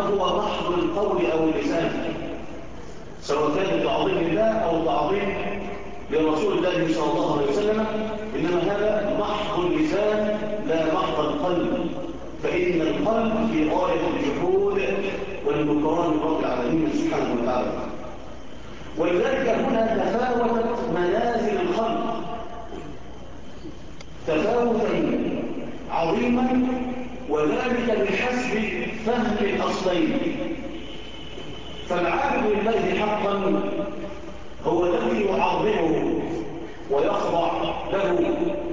هو محض القول أو اللسان، سواء كان تعظيم الله أو تعظيم لرسول الله صلى الله عليه وسلم، إنما هذا محض اللسان لا محض القلب، فإن القلب في غاية الجحود والنكران لرب العالمين سبحانه وتعالى. ولذلك هنا تفاوتت منازل الخلق تفاوتا عظيما، وذلك بحسب فهم الأصلين. فالعابد لله حقا هو الذي يعظمه ويخضع له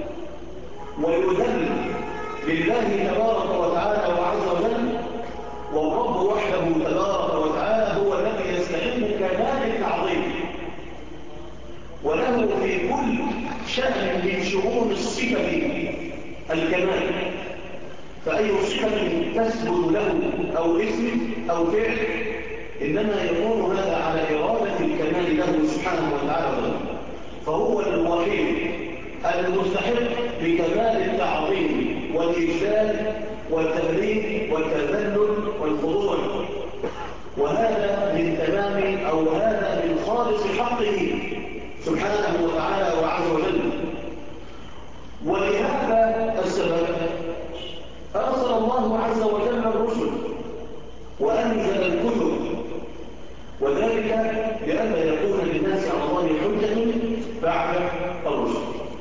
ويذل لله تبارك وتعالى وعز وجل، والرب وحده تبارك وتعالى هو الذي يستحق كمال التعظيم، وله في كل شأن من شؤون الصفة الكمال. فأي صفة تثبت له أو اسم أو فعل إنما يكون هذا على إرادة الكمال له سبحانه وتعالى، فهو الوحيد المستحق بكمال التعظيم والإجلال والتبريك والتذلل والخضوع، وهذا من تمام أو هذا من خالص حقه سبحانه وتعالى وعز وجل. ولهذا السبب أرسل الله عز وجل الرسل وأنزل الكتب، وذلك لئلا يكون للناس على الله حجة بعد الرسل.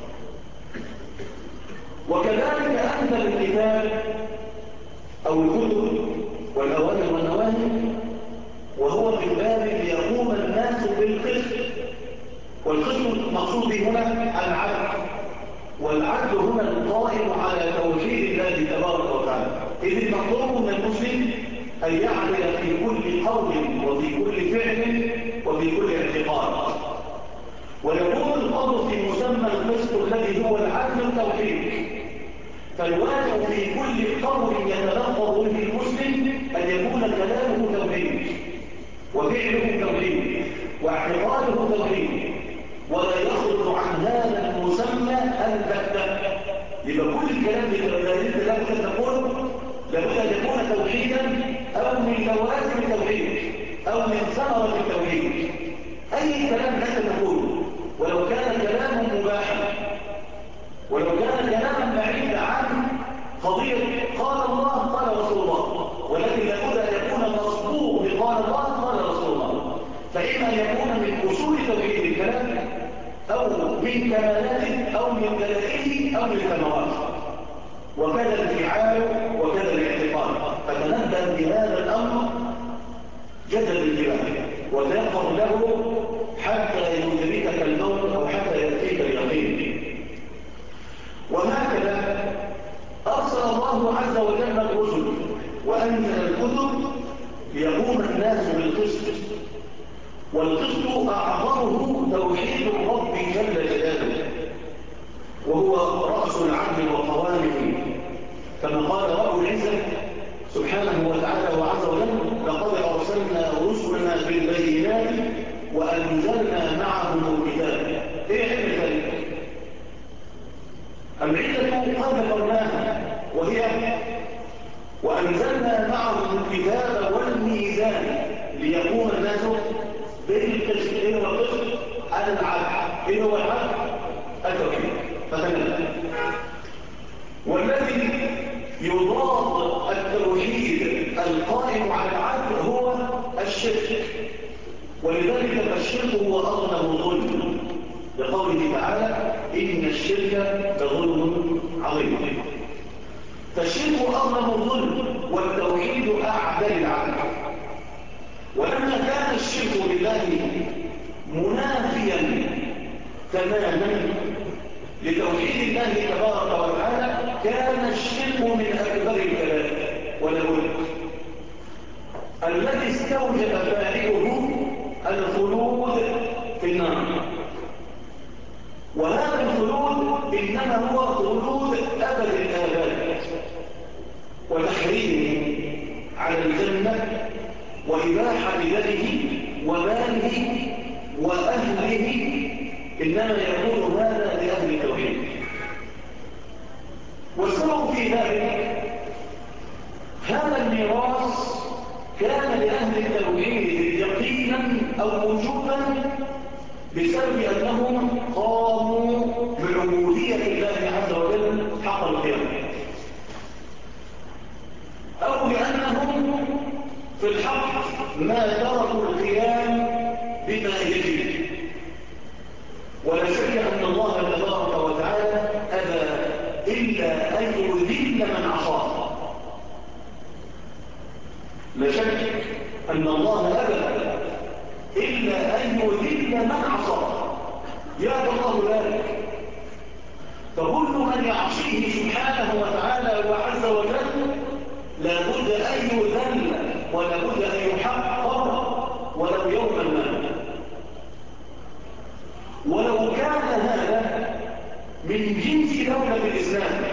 وكذلك أنزل الكتاب أو الكتب والأوامر والنواهي، وهو من باب ليقوم الناس بالقسط، والقسط المقصود به هنا العدل، والعدل هنا القائم على توحيد الله تبارك وتعالى. إذ المطلوب من المسلم أن يعمل في كل قول وفي كل فعل وفي كل اعتقاد، ويكون الأمر في مسمى القسط الذي هو العدل التوحيد. فالواجب في كل قول يتلفظ به المسلم أن يكون كلامه توحيد وفعله توحيد واعتقاده توحيد، ولا يخرج عن هذا المسمى البتة. يبقى كل الكلام لابد أن يكون توحيدا أو من لوازم التوحيد أو من ثمرة التوحيد. أي كلام لا تقوله ولو كان كلاما مباحا، ولو كان كلاما بعيدا عن قضية قال الله قال رسول الله، ولكن لابد أن يكون مصبوغ بقال الله قال رسول الله، فإما أن يكون من أصول توحيد الكلام أو من كمالاته أو من دلائله أو من ثمراته، وكذا الانفعال وكذا الاعتقاد. فتنبه بهذا الأمر جدد الانتباه وتيقظ له حتى يدركك الموت أو حتى يأتيك اليقين. وهكذا أرسل الله عز وجل الرسل وأنزل الكتب ليقوم الناس بالقسط، والقسط أعظمه توحيد الرب جل جلاله، وهو رأس العدل وقوامه، كما قال رب العزة سبحانه وتعالى وعز وجل: لقد أرسلنا رسلنا بالبينات وأنزلنا معهم الكتاب. إيه علة ذلك؟ العلة قد ذكرناها، وهي وأنزلنا معهم الكتاب والميزان ليقوم الناس بالقسط. إيه هو القسط؟ على العدل. إيه هو العدل؟ التوحيد. فتنبه. والذي يضاد التوحيد القائم على العدل هو الشرك، ولذلك فالشرك هو أظلم ظلم، لقوله تعالى: إن الشرك لظلم عظيم. فالشرك أظلم الظلم والتوحيد أعدل العدل. ولما كان الشرك بالله منافيا تماما لتوحيد الله تبارك وتعالى، كان الشرك من أكبر الكبائر ولا بد، الذي استوجب فاعله الخلود في النار. وهذا الخلود إنما هو خلود أبد الآباد، وتحريمه على الجنة وإباحة بلده وماله وأهله، إنما يكون هذا لأهل التوحيد. والسبب في ذلك هذا الميراث كان أو وجوبا بسبب أنهم قاموا بعبودية الله عز وجل حق القيام، أو لأنهم في الحق ما تركوا القيام بما يجب. ولا شك أن الله تبارك وتعالى أبى إلا أن يذل من عصاه. لا شك أن الله أبى إلا أن يذل من عصاه، يأبى الله ذلك. فكل من يعصيه سبحانه وتعالى وعز وجل لابد أن يذل ولابد أن يحقر ولو يوما ما. ولو كان هذا من جنس دولة الإسلام،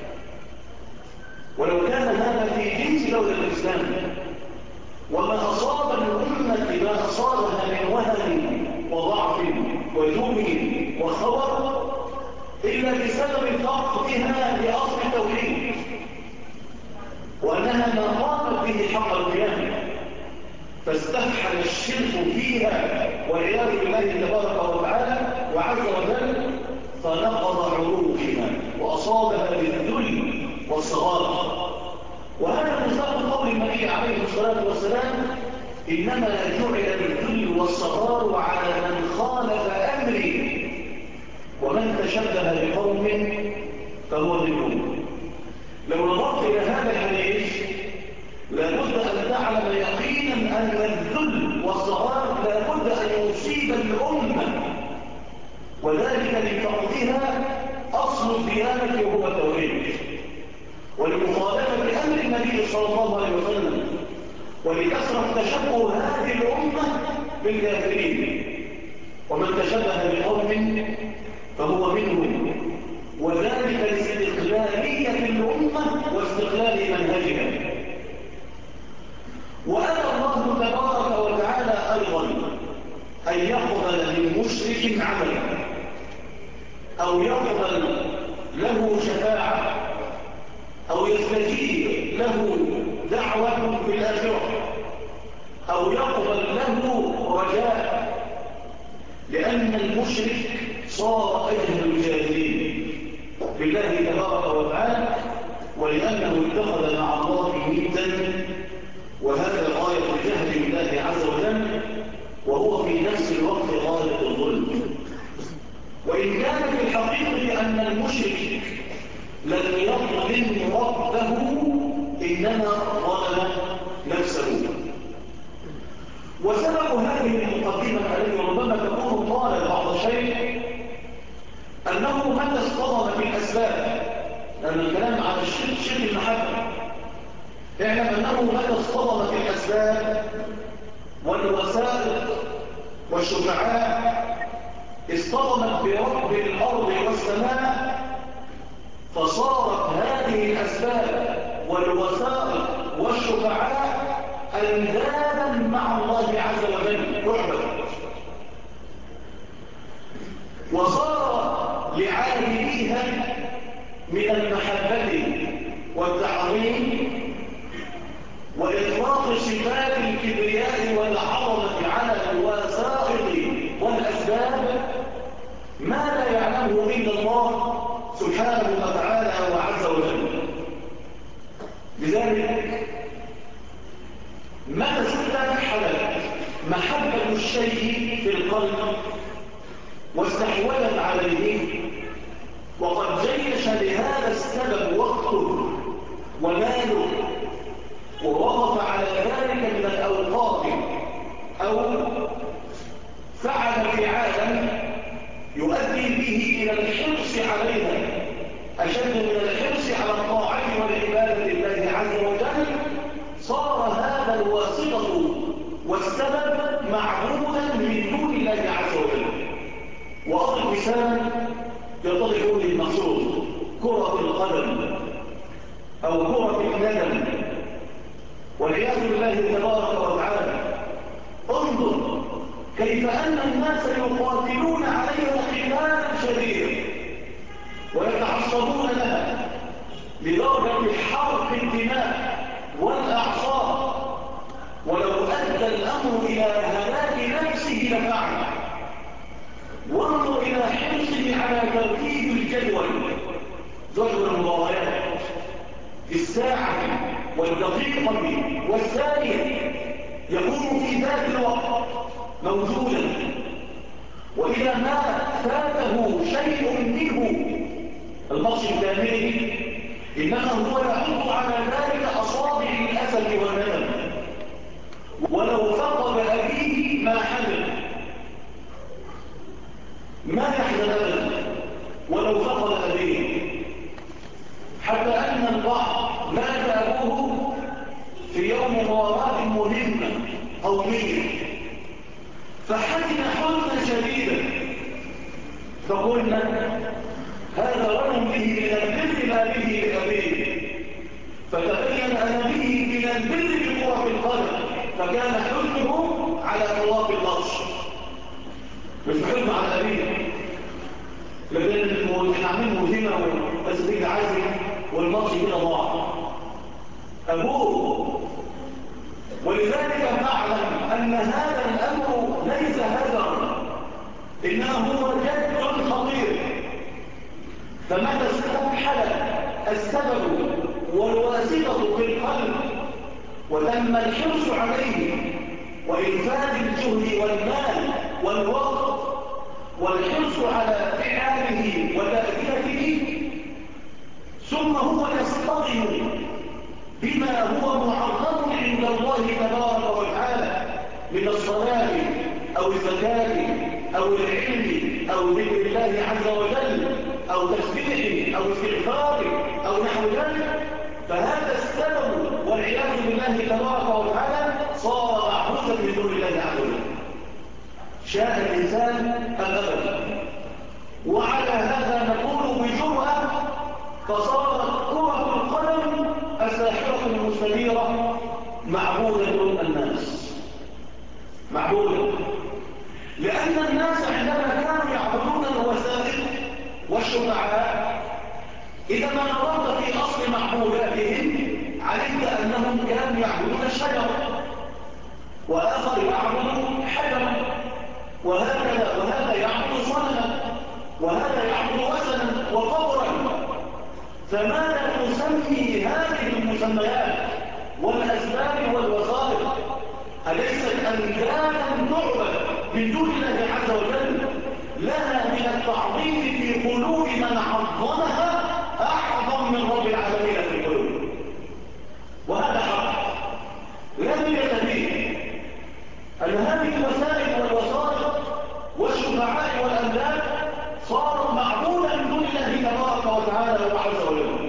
ولو كان هذا في جنس دولة الإسلام، وما أصاب الأمة ما أصابها من وهن وضعف وجوع وخور إلا بسبب فقدها لأصل التوحيد، وأنها ما قامت به حق القيام، فاستفحل الشرك فيها والعياذ بالله تبارك وتعالى وعز وجل، فنقض عروشها وأصابها بالذل والصغار. وهذا مصداق قول النبي عليه الصلاة والسلام: إنما جعل الذل والصغار على من خالف أمري، ومن تشبه بقوم فهو منهم. لو نظرت إلى هذا الحديث لابد أن تعلم يقينا أن الذل والصغار لابد أن يصيب الأمة، وذلك لفقدها أصل الديانة وهو التوحيد، ولمخالفة أمر النبي صلى الله عليه وسلم، ولكثرة تشبه هذه الأمة بالكافرين. ومن تشبه بقوم فهو منهم، وذلك لاستقلالية الأمة واستقلال منهجها. وأتى الله تبارك وتعالى أيضا أن يقبل من مشرك عملا، أو يقبل له شفاعة، أو يستجيب له دعوة في الآخرة، أو يقبل له رجاء، لأن المشرك صار أجهل الجاهلين بالله تبارك وتعالى، ولأنه اتخذ مع الله ندا، وهذا غاية الجهل بالله عز وجل، وهو في نفس الوقت غاية الظلم. وإن كان في الحقيقة أن المشرك لم يظلم ربه، إنما ظلم نفسه. وسبب هذه المقدمة التي ربما تكون طالت بعض الشيء أنه متى اصطدم بالأسباب، لأن الكلام عن الشرك شرك المحبة، اعلم أنه متى اصطدم بالأسباب والوسائل والشفعاء اصطدمت برب الأرض والسماء، فصارت هذه الأسباب والوسائل والشفعاء أندادا مع الله عز وجل يعبد، وصار لعالميها من المحبة والتعظيم وإطلاق صفات الكبرياء والعظمة على الوسائط والأسباب ما لا يعلمه إلا الله سبحانه وتعالى وعز وجل. لذلك متى استحلت محبة الشيء في القلب واستحوذت عليه، وقد جيش لهذا السبب وقته وماله، ووقف على ذلك من الأوقات، أو فعل فعالا يؤدي به إلى الحرص عليها أشد من الحرص على الطاعة والعبادة لله عز وجل، صار هذا الواسطة والسبب معبودا من دون الله عز وجل. وأضرب مثال يتضح لي المقصود: كرة القدم أو كرة الندم، والعياذ بالله تبارك وتعالى. انظر كيف أن الناس يقاتلون عليها قتالا شديدا ويتعصبون لها لدرجة حرق الدماء والأعصاب، ولو أدى الأمر إلى هلاك به لفعل. وانظر إلى حرصه على ترتيب الجدول، جدول المباريات في الساعة والدقيقة والثانية، يكون في ذات الوقت موجودا، وإذا ما فاته شيء منه الماتش الكامل إنما هو يحط على ذلك أصابع الأسد والندم. ولو فقد أبيه ما حزن، ما يحزن أبدا ولو فقد أبيه، حتى أن البعض مات أبوه في يوم مباراة مهمة قومية فحزن حزنا شديدا، فقلنا هذا رجل به من البر ما به لأبيه، فتبين أن به من البر بكرة القدم، فكان حزنه على طواف الماتش مش حزن على أبيه. لكن احنا عاملين مهمة بس تيجي عايزة والماتش كده ضاع أبوه. ولذلك نعلم أن هذا الأمر ليس هدرا، إنما هو جد خطير. فمتى استحل السبب والواسطة في القلب وتم الحرص عليه وإنفاذ الجهد والمال والوقت والحرص على فعاله وتأديته، ثم هو يصطدم بما هو معظم عند الله تبارك وتعالى من الصلاة أو الزكاة أو العلم أو ذكر الله عز وجل أو تسبيح أو استغفار أو نحو ذلك، فهذا السبب والعياذ بالله تبارك وتعالى صار معبودا من دون الله عز وجل، شاء الإنسان أم أبدا. وعلى هذا نقول بجرأة فصارت كرة القدم الساحرة المستديرة معبودة الناس، معبودة، لأن الناس عندما كانوا يعبدون الوسائل والشفعاء إذا ما نظرت في أصل معبوداتهم علمت أنهم كانوا يعبدون الشجر، وآخر يعبد حجرا، وهذا يعبد صنما، وهذا يعبد وثنا وقبرا. فماذا تسمي هذه المسميات والأسباب والوسائط؟ أليست أندادا تعبد من دون الله عز وجل لها من التعظيم في قلوب من عظمها أعظم من رب العالمين في القلوب؟ وهذا حق لا بد فيه أن هذه الوسائل والوسائط والشفعاء والأنداد صارت معبودة من دون الله تبارك وتعالى وعز وجل،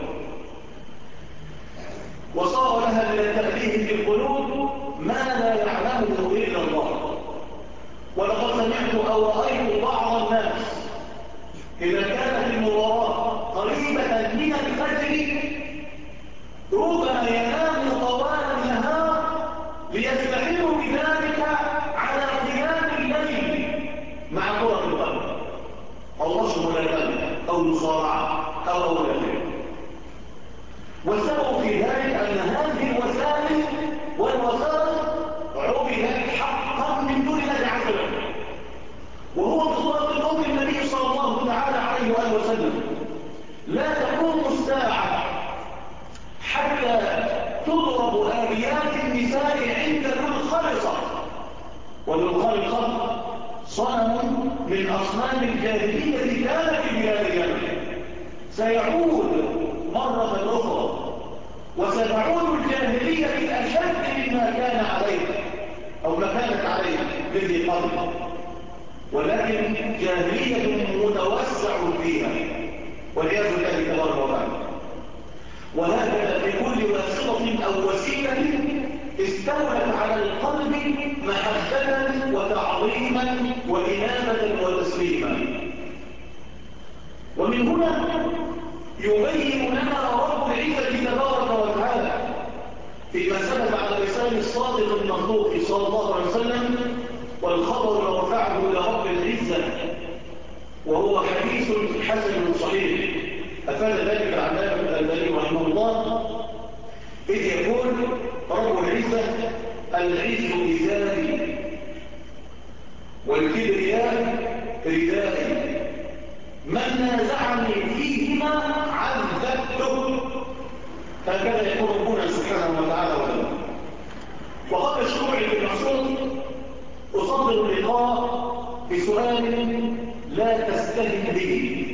وصار لها من التأليه في القلوب ما لا يعلمه إلا الله. ولقد سمعت أو رأيت بعض الناس إذا كانت المباراة قريبة من الفجر ربما ينام طوال النهار ليستعينوا بذلك على قيام الليل مع كرة القدم أو ماتش ملاكمة أو مصارعة أو غيره. والسبب في ذلك أن هذه الوسائل والوسائط عبدت حقا من دون الله عز وجل، وهو بصورة قول النبي صلى الله تعالى عليه وآله وسلم: لا تقوم الساعة حتى تضرب آليات النساء عند ذو الخلصة. وذو الخلصة صنم من أصنام الجاهلية كان في بلاد اليمن، سيعود مرة أخرى، وستعود الجاهلية أشد مما كان عليه أو ما كانت عليه الذي قبل، ولكن جاهلية متوسع فيها والعياذ بالله تبارك وتعالى. وهكذا في كل واسطة أو وسيلة استولت على القلب محبة وتعظيما وإنابة وتسليما. ومن هنا يبين لنا رب العزة تبارك وتعالى فيما ثبت على لسان الصادق المصدوق صلى الله عليه وسلم والخبر رفعه إلى رب العزة وهو حديث حسن صحيح أفاد ذلك العلامة الألباني رحمه الله، إذ يقول رب العزة: العز إزاري والكبرياء ردائي، من نازعني فيهما عذبته. هكذا يقول ربنا سبحانه وتعالى وتعالى. وقبل شروعي في المقصود أصدر اللقاء بسؤال لا تستهن به،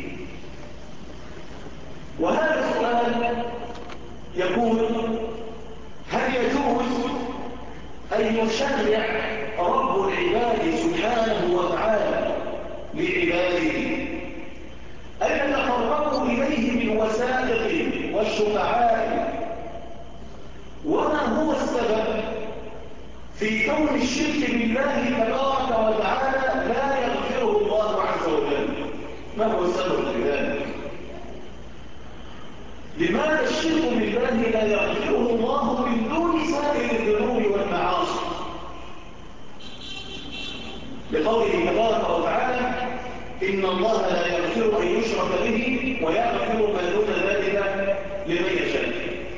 وهذا السؤال يقول: هل يجوز أن يشرع رب العباد سبحانه وتعالى لعباده أن يتقربوا إليه بالوسائط والشفعاء؟ وما هو السبب في كون الشرك بالله تبارك وتعالى لا يغفره الله عز وجل؟ ما هو السبب في ذلك؟ لماذا الشرك بالله لا يغفره الله من دون سائر الذنوب والمعاصي؟ لقوله تبارك وتعالى: إن الله لا يغفر أن يشرك به ويغفر ما دون ذلك لمن يشاء.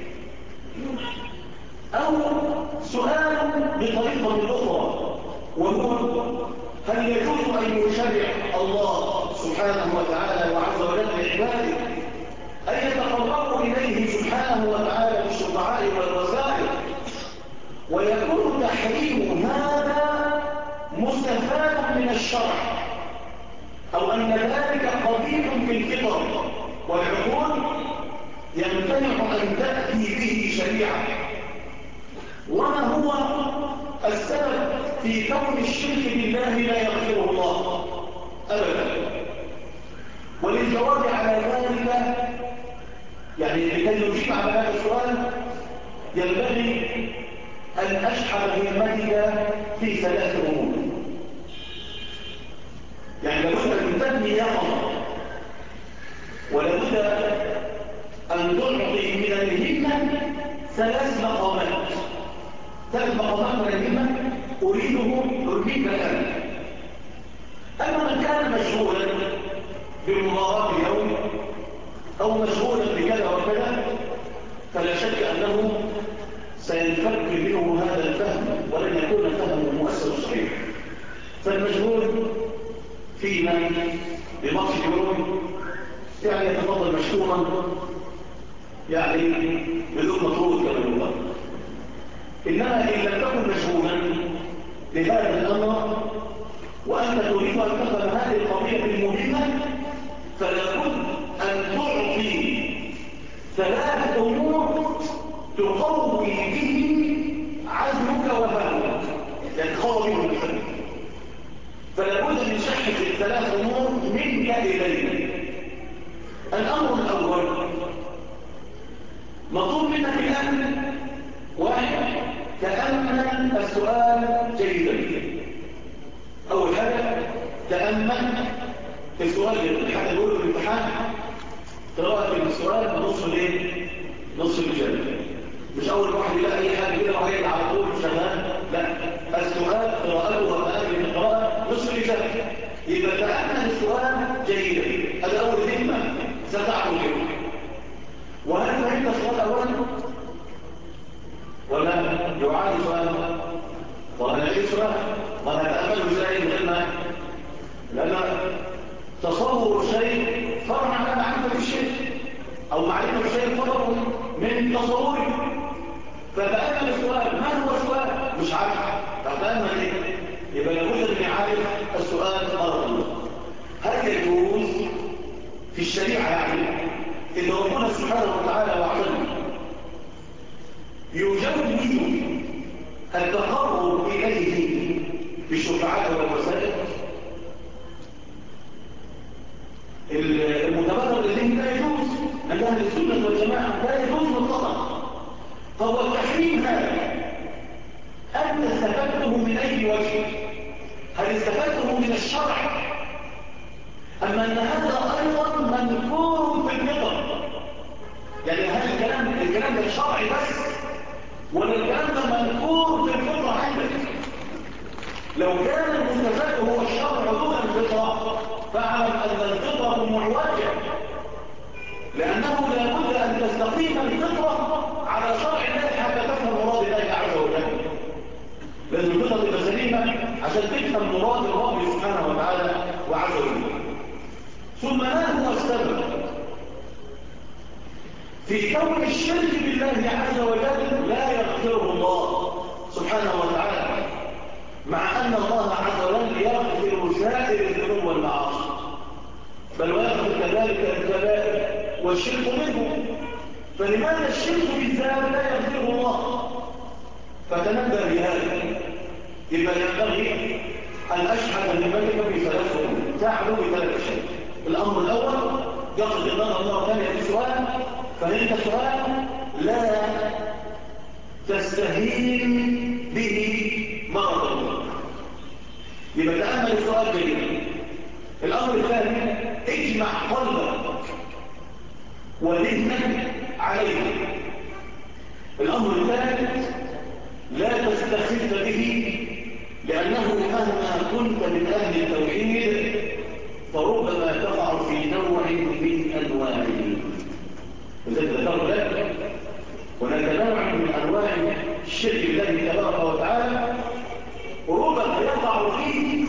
أو سؤال بطريقة أخرى، وهو: هل يجوز أن يشرع الله سبحانه وتعالى وعز وجل لعباده أن يتقربوا إليه سبحانه وتعالى بالشفعاء والوسائل، ويكون تحريم هذا مستفاد من الشرع، أو أن ذلك قبيح في الفطر والعقول يمتنع أن تأتي به شريعة؟ وما هو السبب في كون الشرك بالله لا يغفره الله أبدا؟ وللجواب على ذلك، يعني لكي نجيب على هذا السؤال، ينبغي أن أشحذ همتك في ثلاث أمور. يعني لابد أن تبني يقظة، ولابد أن تعطي من الهمة ثلاث مقامات من الهمة أريدك الآن. أما من كان مشغولا بمباراة اليوم أو مشغولا بكذا وكذا، فلا شك أنه سينفك منه هذا الفهم ولن يكون فهمه مؤثر صحيح. فالمشغول فيما بماتش اليوم يعني يتفضل مشكورا، يعني بدون مطرود كما يقال. إنما إن لم تكن مشغولا بهذا الأمر وأنت تريد أن تفهم هذه القضية المهمة، فلابد أن تعطي ثلاث أمور تقوي به عزمك وفهمك، يتقوي منك. فلابد من شحذ الثلاث أمور منك إليك. الأمر الأول مطلوب منك الآن: واحد، تأمل السؤال جيدا. أول حاجة تأمل في السؤال جيدا. حتى يقولوا في الامتحان قراءة السؤال نصف الايه؟ نصف الإجابة. مش أول واحد يلاقي أي حاجة كده وهيجي على طول شغال، لا، السؤال قراءته ومآل من القراءة نصف الإجابة. يبقى تأمل السؤال جيدا. هذا أول ذمة ستعمل به. وهل فهمت السؤال أولا؟ ولا يعاد سؤال؟ وأنا أعيد سؤال؟ وأنا أتأمله إزاي؟ لأن تصور الشيء فرع عن معرفة الشيء، أو معرفة الشيء فرع من تصورك. فتأمل السؤال. ما هو السؤال؟ مش عارف. فتأمل إيه؟ يبقى لابد أن يعرف السؤال مرة. هل يجوز في الشريعة يعني إن ربنا سبحانه وتعالى وعلا يجوز التقرب إليه بالشفعاء والوسائل؟ المتبادر إليه لا يجوز عند أهل السنة والجماعة، لا يجوز مطلقا. فهو التحريم هذا أنت استفدته من أي وجه؟ هل استفدته من الشرع؟ أما أن هذا أيضا منكور في الفطر؟ يعني هل الكلام ده شرعي بس، ولا الكلام ده منكور في الفطرة عندك؟ لو كان المستفاد هو الشرع دون الفطرة، فاعلم أن الفطرة معوجة، لأنه لا بد أن تستقيم الفطرة على شرع الله حتى تفهم مراد الله عز وجل. لازم الفطرة تبقى سليمة عشان تفهم مراد الرب ثم ما هو السبب في كون الشرك بالله عز وجل لا يغفره الله سبحانه وتعالى، مع أن الله عز وجل يغفر سائر الذنوب والمعاصي، بل ويغفر كذلك الكبائر والشرك منه، فلماذا الشرك بالذات لا يغفره الله؟ فتنبه لهذا. يبقى ينبغي أن أشحذ همتك في ثلاث أمور تعلو بثلاث أشياء. الأمر الأول يقصد النظر مرة ثانية في سؤال، فإنت سؤال لا تستهين به مرة أخرى، يبقى تأمل السؤال جيدا. الأمر الثاني اجمع قلبك وذهنك عليه. الأمر الثالث لا تستخف به، لأنه مهما كنت من أهل التوحيد فربما تقع في نوع من أنواعه. وذلك ذكرت لك هناك نوع من أنواع الشرك بالله تبارك وتعالى ربما يقع فيه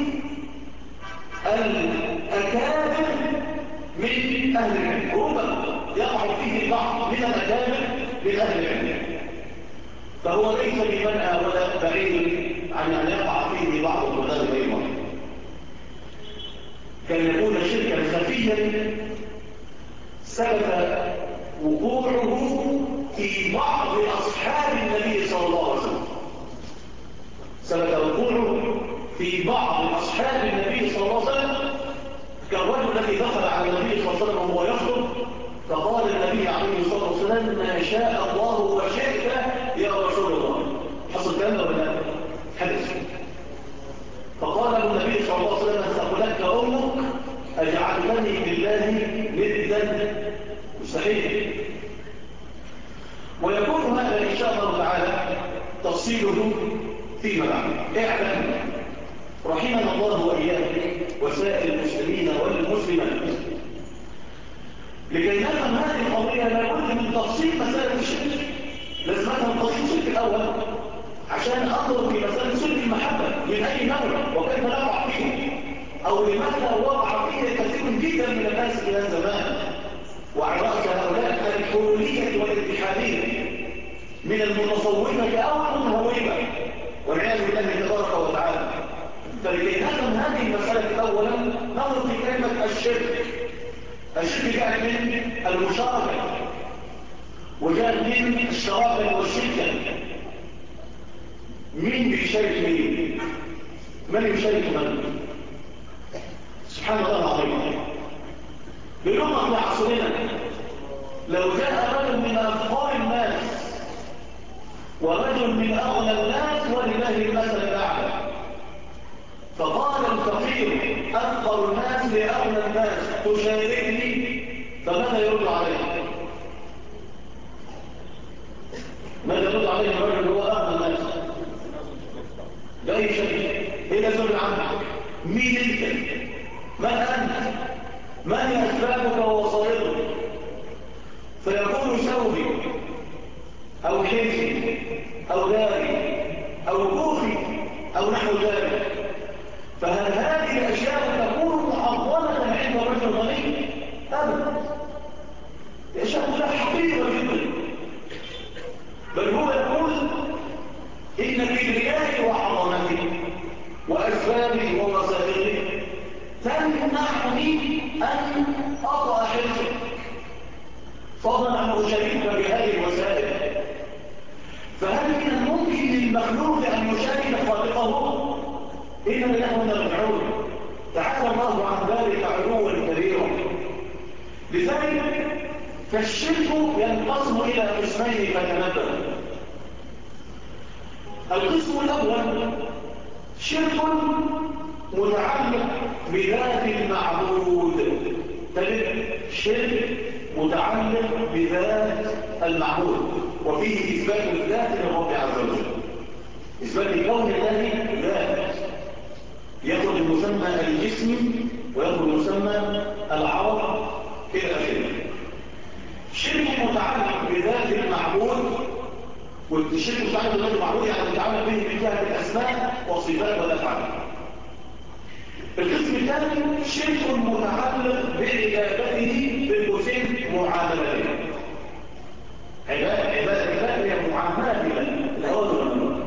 الأكابر من أهل العلم، ربما يقع فيه بعض من الأكابر من أهل العلم، فهو ليس بمنع ولا بعيد عن أن يقع فيه بعض الطلاب أيضا، كان يكون شركا خفيا سبب وقوعه في بعض أصحاب النبي صلى الله عليه وسلم، سبب وقوعه في بعض أصحاب النبي صلى الله عليه وسلم، كالرجل الذي دخل على النبي صلى الله عليه وسلم وهو يخطب، فقال النبي عليه الصلاة والسلام ما شاء الله وشئت يا رسول الله. حصل كلام ولا لا؟ حدث. فقال له النبي صلى الله عليه وسلم ثقلتك أمك أجعلتني بالله ندا؟ مستحيل. ويكون هذا إن شاء الله تعالى تفصيله فيما بعد. اعلم رحمنا الله وإياك وسائر المسلمين والمسلمات، لكي نفهم هذه القضية لابد من تفصيل مسائل الشرك. لازم نفهم تفصيل الشرك الأول عشان أنظر في مسائل شرك المحبة من أي نوع وكيف نقع فيه، أو لماذا وقع فيه كثير جدا من الناس في هذا الزمان، وعلى رأس هؤلاء الحلولية والاتحادية من المتصوفة أو المهوبة والعياذ بالله تبارك وتعالى. فلكي نفهم هذه المسألة أولا نظر في كلمة الشرك. الشرك جاءت من المشاركة وجاءت من الشراكة والشركة. مين بيشارك مين؟ من يشارك من؟ سبحان الله العظيم. بلغة في عصرنا لو جاء رجل من أفقار الناس ورجل من أغنى الناس ولله المثل الأعلى، فقال الفقير أفقر الناس لأغنى الناس تشاركني، فماذا يرد عليه؟ ماذا يرد عليه الرجل هو أغنى الناس؟ بأي شيء؟ إيه سؤال عنك؟ مين أنت؟ من أنت؟ ما هي أسبابك ووسائطك؟ فيقول ثوبي أو حيثي أو داري أو كوخي أو نحو ذلك. فهل هذه الأشياء تكون محظمة عند رجل غني؟ أبدا. الأشياء كلها حقيقة جدا، بل هو يقول إن كبريائي وعظمتي وأسبابي ومسائلي تمنعني أن أطأ حرصك، فضلا عن أشاركك بهذه الوسائل. فهل من الممكن للمخلوق أن يشارك خالقه؟ إن لله ونرجعون. تعالى الله عن ذلك علوا كبيرا. لذلك فالشرك ينقسم إلى قسمين فتنبه. القسم الأول شرك متعلق بذات المعبود. تجد شرك متعلق بذات المعبود وفيه إثبات الذات للرب عز وجل، إثبات الكون الله ذات، يأخذ المسمى الجسم ويأخذ المسمى العرض إلى آخره. شرك متعلق بذات المعبود، والشرك متعلق بذات المعبود يعني متعلق به من جهة الأسماء والصفات والأفعال. القسم الثاني الثاني شرك متعلق بعبادته بالقسم معاملته. عبادة هي معاملة الأول والأول.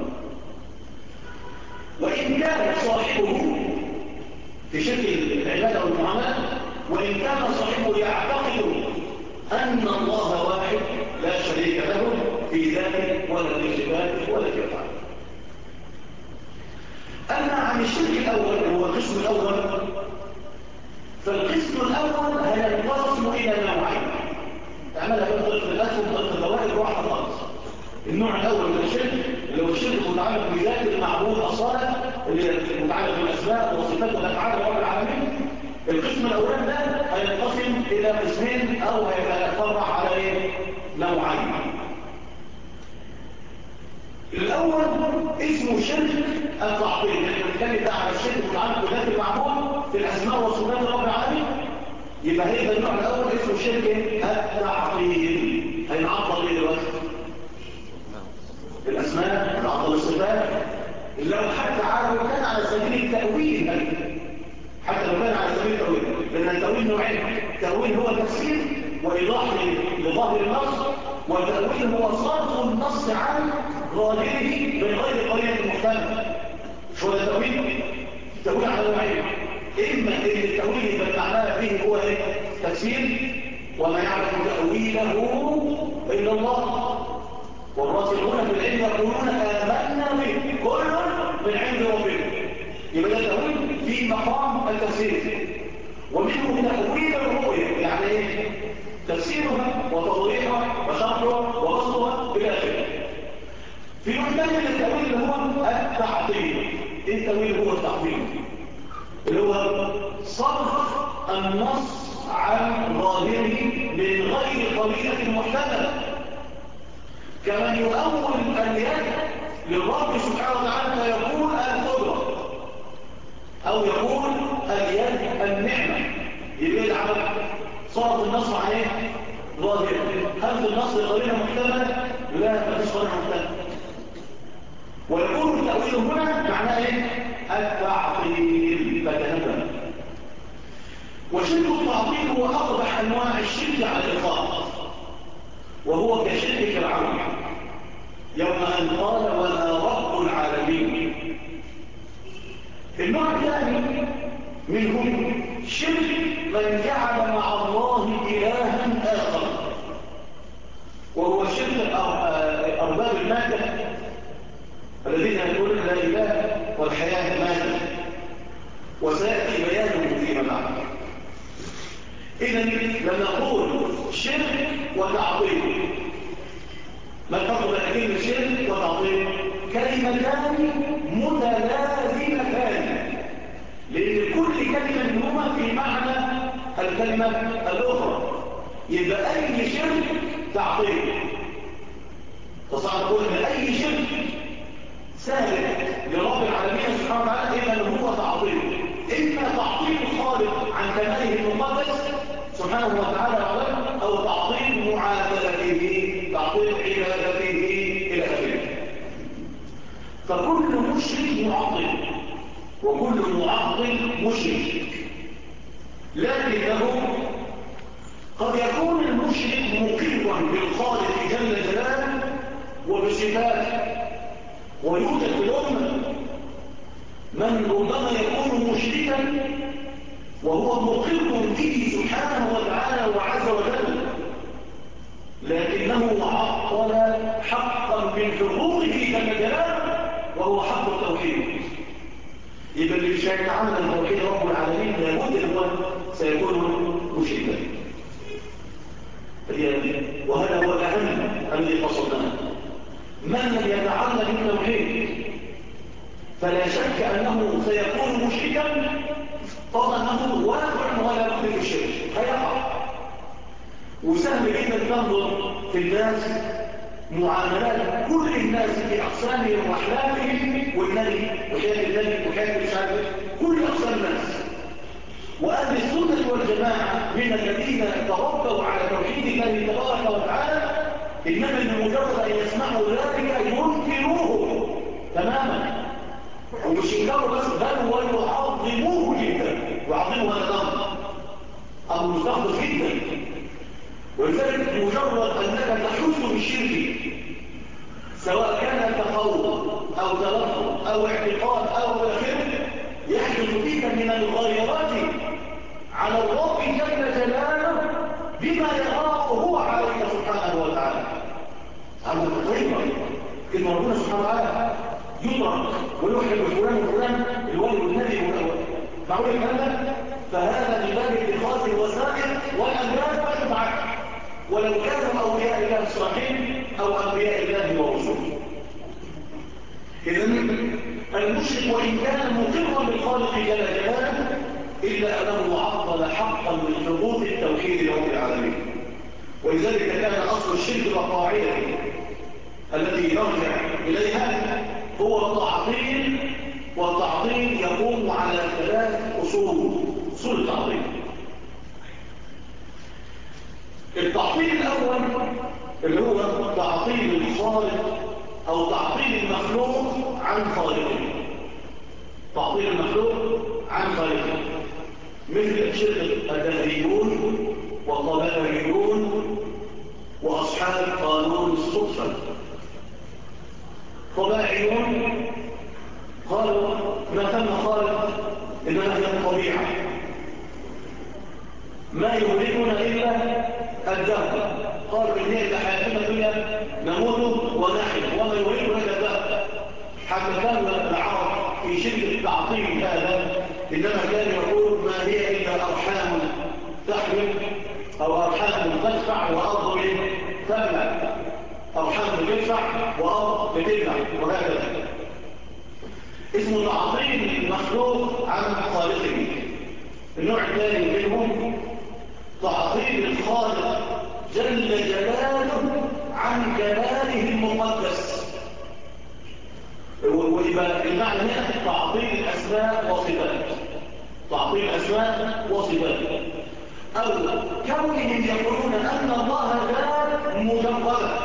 وإن كان صاحبه في شرك العبادة والمعاملة، وإن كان صاحبه يعتقد أن الله واحد لا شريك له في ذاته ولا في صفاته ولا في أفعاله. أما عن الشرك الأول هو القسم الأول، فالقسم الأول هينقسم إلى نوعين. تعملها بطريقة الأسهم وطريقة الفوائد واحدة خالص. النوع الأول من الشرك اللي هو الشرك المتعلق بذات المعبود أصالة، اللي متعلق بالأسماء والصفات والأفعال رب العالمين. القسم الأولاني ده هينقسم إلى قسمين أو هيتفرع على نوعين. الأول اسمه شرك التعطيل، احنا بنتكلم بقى على الشرك المتعلق بذات المعبود في الأسماء والصفات رب العالمين. يبقى هيبقى النوع الأول اسمه شرك التعطيل. هينعطل ايه دلوقتي؟ الأسماء، نعطل الصفات. لو حتى كان على سبيل التأويل، حتى لو كان على سبيل التأويل، لأن التأويل نوعين. التأويل هو تفسير وإيضاح لظاهر النص، والتأويل هو صرف النص عن ظاهره من غير قرينة محتملة. شو ده التأويل؟ التأويل على نوعين. إما إن التأويل يبقى معناه فيه هو تفسير، وما يعرف تأويله إلا الله. والراسخون في العلم يقولون آمنا به كل من عند ربنا. يبقى ده تأويل في مقام التفسير. ومنه تأويل الرؤية، يعني ايه؟ تفسيرها وتوضيحها وشرحها وبسطها الى اخره. في نوع ثاني من التأويل اللي هو التعطيل. ايه التأويل؟ هو التعطيل اللي هو صرف النص عن ظاهره من غير قرينة محتملة، كمن يؤول اليد للرب سبحانه وتعالى فيقول القدرة، أو يقول اليد النعمة. يبقى العمل صرف النص عن ايه؟ ظاهر. هل في النص قرينة محتملة؟ لا، مفيش قرينة محتملة. ويكون التأويل هنا معناه ايه؟ التعطيل. فتنبه. وشرك التعطيل هو أقبح أنواع الشرك على الإطلاق، وهو كشرك فرعون يوم أن قال وأنا رب العالمين. النوع الثاني منهم شرك من جعل مع الله إلها آخر، وهو شرك أرباب المادة الذين يقولون لا إله والحياة مادة، وسيأتي بيانه فيما بعد. إذن لما نقول شرك وتعطيل، ما الفرق بين كلمة شرك وتعطيل؟ كلمتان متلازمتان، لأن كل كلمة منهما في معنى الكلمة الأخرى. يبقى أي شرك تعطيل. تصعد نقول أن أي شرك سابق لرب العالمين سبحانه وتعالى إذا هو تعطيل. إما تعطيل الخالق عن كماله المقدس سبحانه وتعالى، أو تعطيل معادلته، تعطيل عبادته إلى آخره. فكل مشرك معطل، وكل معطل مشرك. لكنه قد يكون المشرك مقرا بالخالق جل جلاله وبصفاته. ويوجد في الأمة من ربما يكون مشركا وهو مقر به سبحانه وتعالى وعز وجل، لكنه عطل حقا من حقوقه جل جلاله وهو حق التوحيد. يبقى اللي مش هيتعامل التوحيد رب العالمين لابد ان هو سيكون مشركا. وهذا هو الاهم الذي قصدناه. من لم يتعلم التوحيد فلا شك انه سيكون مشركا، طبعا انه واقع ولا بد في الشرك، هيقع. وسهل جدا تنظر في الناس معاملات كل الناس في اقسامهم واحلامهم، والنبي وحياه النبي وحياه الشعب، كل اقسام الناس. واهل السنه والجماعه من الذين تربوا على توحيد الله تبارك وتعالى، انما بمجرد ان يسمعوا ذلك ينكروه تماما، ومش ينكروا بس بل ويعظموه جدا. ويعظموا هذا الأمر أمر مستقبل جدا. ولذلك مجرد أنك تحس بالشرك سواء كان تقول أو تلفظ أو اعتقاد أو آخره يحدث فيك من الغيرات على الرب جل جلاله بما يراه هو عليك سبحانه وتعالى. هذا طيبا كلمة ربنا سبحانه وتعالى يدرك ويحب فلان وفلان الولي والنبي والأول معقول الكلام ده؟ فهذا من باب اتخاذ الوسائل والأنبياء والمتعة ولو كانوا أولياء الله الصالحين أو أنبياء الله ورسوله. إذن المشرك وإن كان مقرا بالخالق جل جلاله إلا أنه عطل حقا من حقوق التوحيد لرب العالمين. ولذلك كان أصل الشرك والقاعدة التي يرجع إليها هو التعطيل، والتعطيل يقوم على 3 أصول التعطيل. التعطيل الأول اللي هو تعطيل الخالق أو تعطيل المخلوق عن خالقه. تعطيل المخلوق عن خالقه مثل شرك الدهريون والطبائعيون وأصحاب قانون الصدفة. طبائعيون قالوا ما ثم خالق إنما هي الطبيعة، ما يهلكنا إلا الدهر. قالوا إن هي حياتنا الدنيا نموت ونحن وما يهلكنا إلا الدهر. حتى كان العرب في شدة التعطيل هذا إنما كان يقول ما هي إلا أرحام تحمل أو أرحام تدفع وأرض تبلع، أرحام تدفع وأرض بتبلع، وهكذا. اسمه تعطيل المخلوق عن خالقه. النوع الثاني منهم تعطيل الخالق جل جلاله عن جلاله المقدس. ويبقى المعنى هنا تعطيل الأسماء وصفات. تعطيل الأسماء وصفات أو كونهم يقولون أن الله ذات مجردة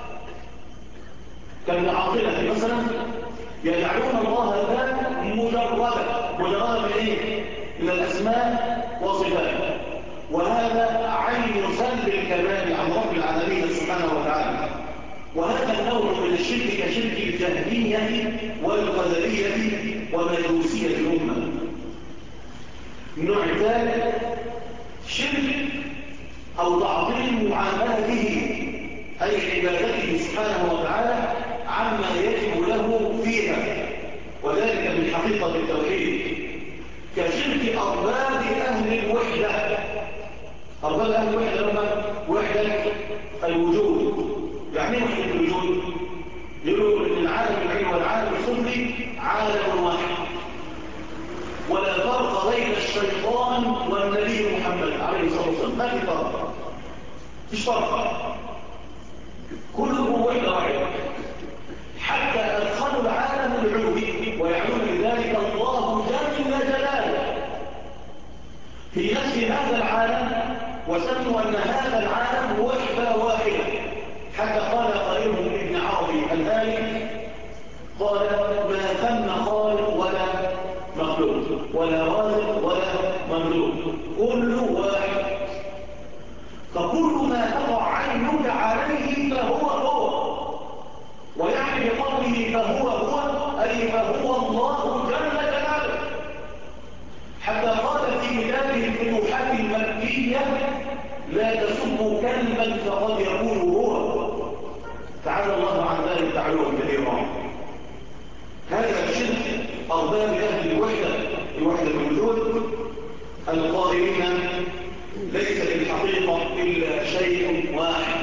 كالمعطلة مثلا، يجعلون الله ذات مجردة من إيه؟ من الأسماء وصفات. وهذا عين سلب الكمال عن رب العالمين سبحانه وتعالى. وهذا النوع من الشرك كشرك الجهمية والقدرية ومجوسية الأمة. النوع الثالث شرك أو تعطيل معاملته أي عبادته سبحانه وتعالى عما يجب له فيها، وذلك من حقيقة التوحيد كشرك أرباب أهل الوحدة. أرباب أهل الوحدة لما وحدة الوجود. يعني ايه وحدة الوجود؟ يقولوا ان العالم العلمي والعالم السفلي عالم واحد، ولا فرق بين الشيطان والنبي محمد عليه الصلاة والسلام. ما في فرق، مش فرق، كله وحدة واحدة. حتى أدخلوا العالم العلوي ويعنون بذلك الله جل جلاله في نفس هذا العالم، وسموا أن هذا العالم وحدة واحدة. حتى قال قائلهم ابن عربي الآلي قال ما ثم خالق ولا مخلوق ولا رازق ولا مملوك، كل واحد. فكل ما تقع عينك عليه فهو هو، ويعني بقوله فهو هو أي فهو الله جل جلاله. حتى قال في كتابه الفتوحات المكية لا تسبوا كلبا فقد يكون هو، تعالى الله عن ذلك تعالوا كثيرا. هذا الشرك أرباب أهل الوحدة الوجود القائلين ليس في الحقيقة إلا شيء واحد.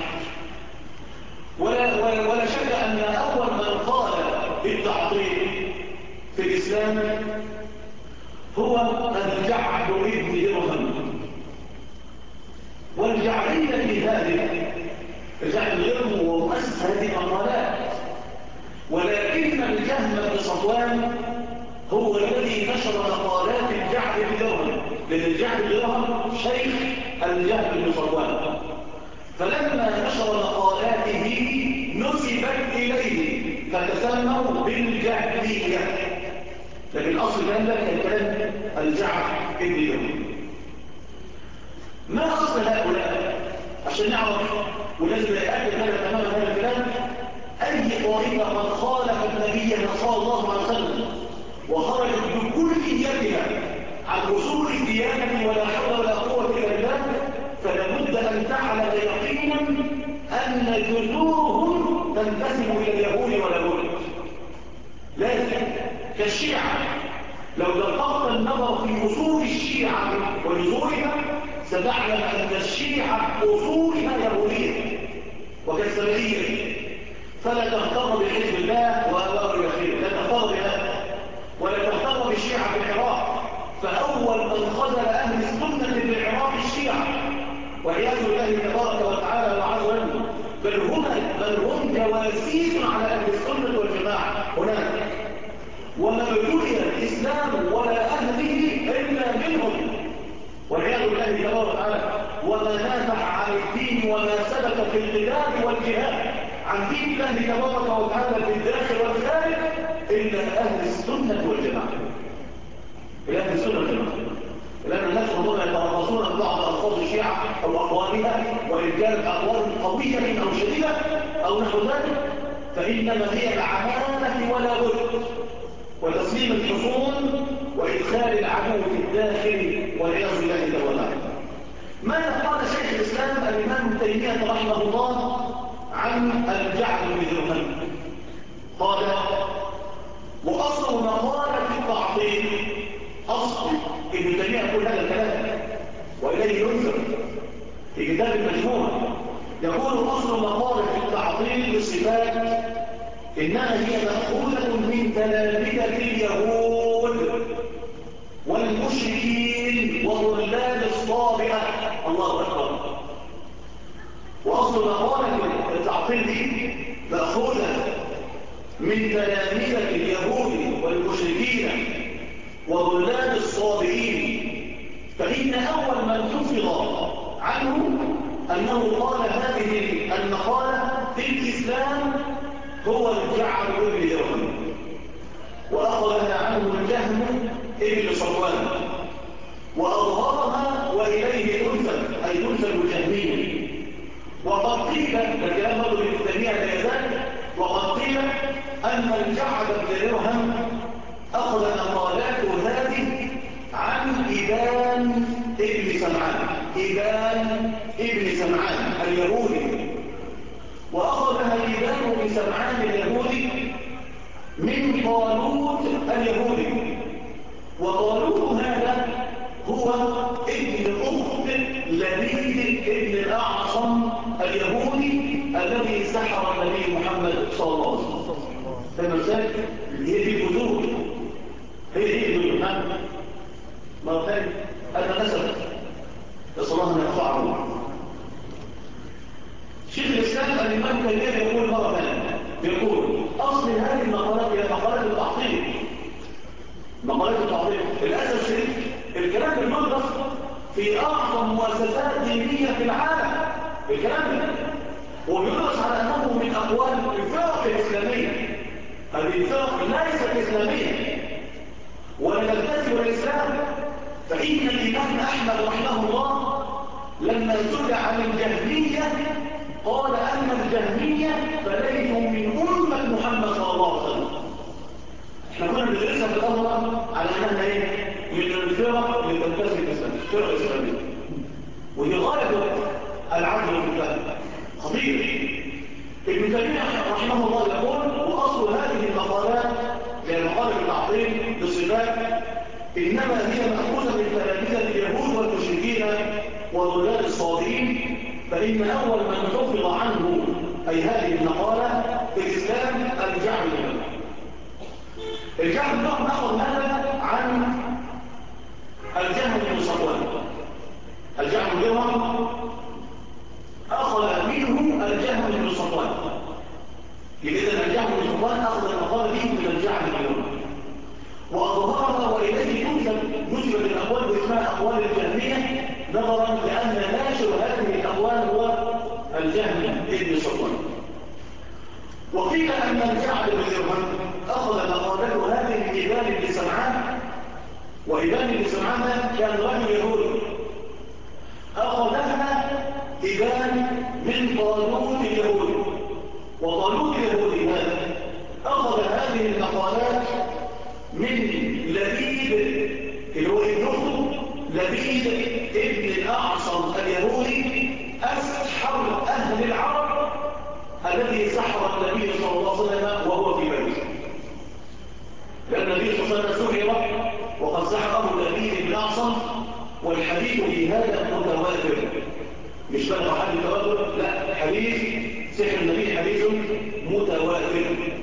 ولا شك أن أول من قال بالتعطيل في الإسلام هو الجعد بن درهم. والجعلية في ذلك الجعد غير ومؤسس هذه المقالات، ولكن الجهم بن صفوان هو الذي نشر مقالات الجعد بن درهم، لأن الجعد بن درهم شيخ الجهم بن صفوان. فلما نشر مقالاته نسبت إليه فتسموا بالجهمية، لكن الأصل كان كلام الجعد ابن درهم. ما أصل هؤلاء عشان نعرف ولازم نتأكد هذا تماما هذا الكلام؟ أي طائفة قد خالف النبي صلى الله عليه وسلم وخرجت بكليتها عن أصول الديانة ولا حول ولا قوة إلا بالله، فلا بد أن تعلم يقينا أن جذورهم تنتسب إلى اليهود ولا بد. لازم كالشيعة لو دققت النظر في أصول الشيعة وجذورها ستعلم أن الشيعة أصولها يهودية وكالسبعية، فلا تغتر بحزب الله وأبواب الأخير، لا تغتر بهذا، ولا تغتر بالشيعة في العراق، فأول من خذل أهل السنة في العراق الشيعة وعياذ الله تبارك وتعالى وعز وجل، بل هم جواسيس على أهل السنة والجماعة هناك، وما ابتلي الإسلام ولا أهله إلا منهم والعياذ بالله تبارك وتعالى. وما نافع عن الدين وما سلك في القتال والجهاد عن دين الله تبارك وتعالى في الداخل والخارج إلا أهل السنة والجماعة. إلا أهل السنة والجماعة. لأن الناس هم يتربصون ببعض ألفاظ الشيعة أو أقوالها، وإن كانت أقوال قوية أو شديدة أو نحو ذلك، فإنما هي العمالة ولا بد، وتسليم الحصون وإدخال العدو في الداخل والعياذ بالله تعالى. ماذا قال شيخ الإسلام الإمام ابن تيمية رحمه الله عن الجعد بن درهم؟ قال: وأصل مقالة التعطيل، أصل ابن تيمية يقول هذا الكلام وإليه ينزل في كتاب المجموع، يقول: أصل مقالة التعطيل بالصفات إنها هي مأخوذة من تلامذة اليهود والمشركين وضلال الصابئة. الله أكبر. وأصل مقالة التعطيل دي مأخوذة من تلامذة اليهود والمشركين وضلال الصابئين، فإن أول من حفظ عنه أنه قال هذه المقالة في الإسلام هو الجعد بن درهم، وأخذها عنه الجهم ابن صفوان وأظهرها وإليه تنسب، أي تنسب الجهمية. وقد قيل الكلام برضه ابن تيمية لا يزال، وقد قيل أن الجعد بن درهم أخذ مقالاته هذه عن إبان ابن سمعان، إبان ابن سمعان اليهودي، وأخذها إبان ابن سمعان اليهودي من طالوت اليهودي. وطالوت هذا هو ابن أخت لبيد ابن الأعصم اليهودي الذي سحر النبي محمد صلى الله عليه وسلم. فالمساك هي دي الجذور، هي دي الجذور. مرة ثانية هذا نسب الصلاة من يرفعه. شيخ الإسلام الإمام تيمية يقول مرة ثانية، يقول: أصل هذه المقالات هي مقالات التعطيل. مقالات التعطيل للأسف الشديد الكلام المنغص في أعظم مؤسسات دينية في العالم، الكلام ده ويدرس على أنه من أقوال الفرق الإسلامية. هذه الفرق ليست إسلامية ولا تنتسب الإسلام. فإن الإمام أحمد رحمه الله لما سئل عن الجهمية قال أن الجهمية فليسوا من أمة محمد صلى الله عليه وسلم. احنا كنا بندرسها في الأمر على أنها ايه؟ من الفرق اللي تنتسب الإسلام، الفرق الإسلامية، ودي غاية العدل والكتاب خطير. ابن تيمية رحمه الله يقول: وأصل هذه المقالات هي مقالة التعطيل بالصفات إنما هي مأخوذة من تلامذة اليهود والمشركين وضلال الصابئين، فإن أول من حفظ عنه أي هذه المقالة في الإسلام الجعد بن درهم. الجعد بن درهم أخذ هذا عن الجهم بن صفوان. الجعد بن درهم أخذ منه الجهم بن صفوان. إذن الجهم بن صفوان أخذ المقالة دي من الجعد بن درهم وأظهرها وإليه نسبت الأقوال باسمها أقوال الجهمية، نظرا لأن ناشر هذه الأقوال هو الجهم بن صفوان. وقيل أن الجعد بن درهم أخذ مقالته هذه من إبان بن سمعان وإبان بن سمعان كان رجل يهودي أخذها إبان من طالوت اليهودي، وطالوت اليهودي هذا أخذ هذه المقالات من لبيد اللي هو ابنه لبيد ابن الأعصم اليهودي أسحر أهل العرب الذي سحر النبي صلى الله عليه وسلم وهو في بيته، لأن النبي صلى الله عليه وسلم سحر وقد سحره لبيد بن الأعصم، والحديث في هذا متواتر، مش بلغ حد التواتر، لا، حديث سحر النبي حديث متواتر،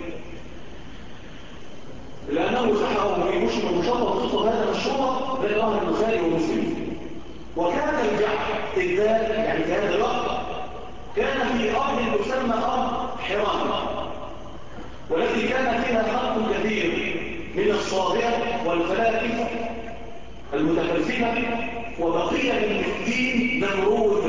لأنه سحره في مشطب قصة هذا مشهورة بين أهل البخاري ومسلم. وكان الجعد الذات يعني في هذا الوقت كان في أرض تسمى أرض حران، والتي كان فيها خلق كثير من الصابئة والفلاسفة المتفلسفة، وبقية من الدين نمرود.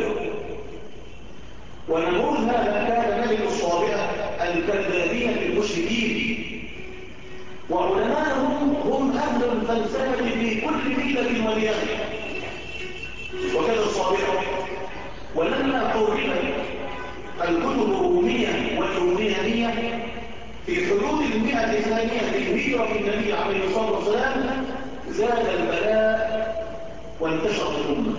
ونمرود هذا كان ملك الصابئة الكذابين المشركين، وعلماءهم هم أهل الفلسفة في كل ملة وديانة، وكذا الصابئة. ولما حرمت الكتب الرومية واليونانية في حدود 100 الثانية لهجرة النبي عليه الصلاة والسلام زاد البلاء وانتشر الأمة.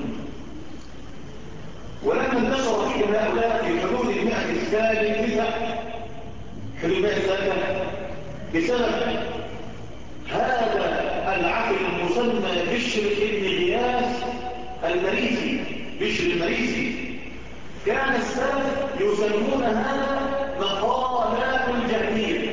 ولما انتشر فيه هؤلاء في حدود 100 الثالثة حدود 100 الثالثة بسبب هذا العقل المسمى بشر بن غياث المريسي، بشر المريسي، كان السلف يسمون هذا مقالات الجهمية.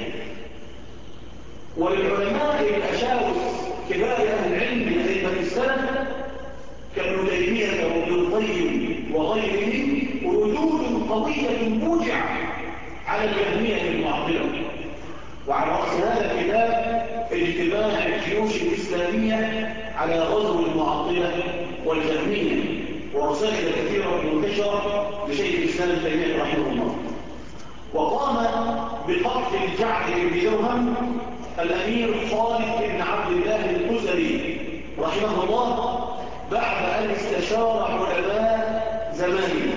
وللعلماء الأشاوس كبار أهل العلم من أئمة السلف كابن تيمية وابن القيم وغيرهم ردود قوية موجعة على الجهمية المعطلة. وعلى رأس هذا الكتاب اجتماع الجيوش الإسلامية على غزو المعطلة والجهمية، ورسائل كثيرة منتشرة لشيخ الإسلام تيمية رحمه الله. وقام بقتل الجعد بن درهم الأمير خالد بن عبد الله الكسري رحمه الله بعد أن استشار علماء زمانه،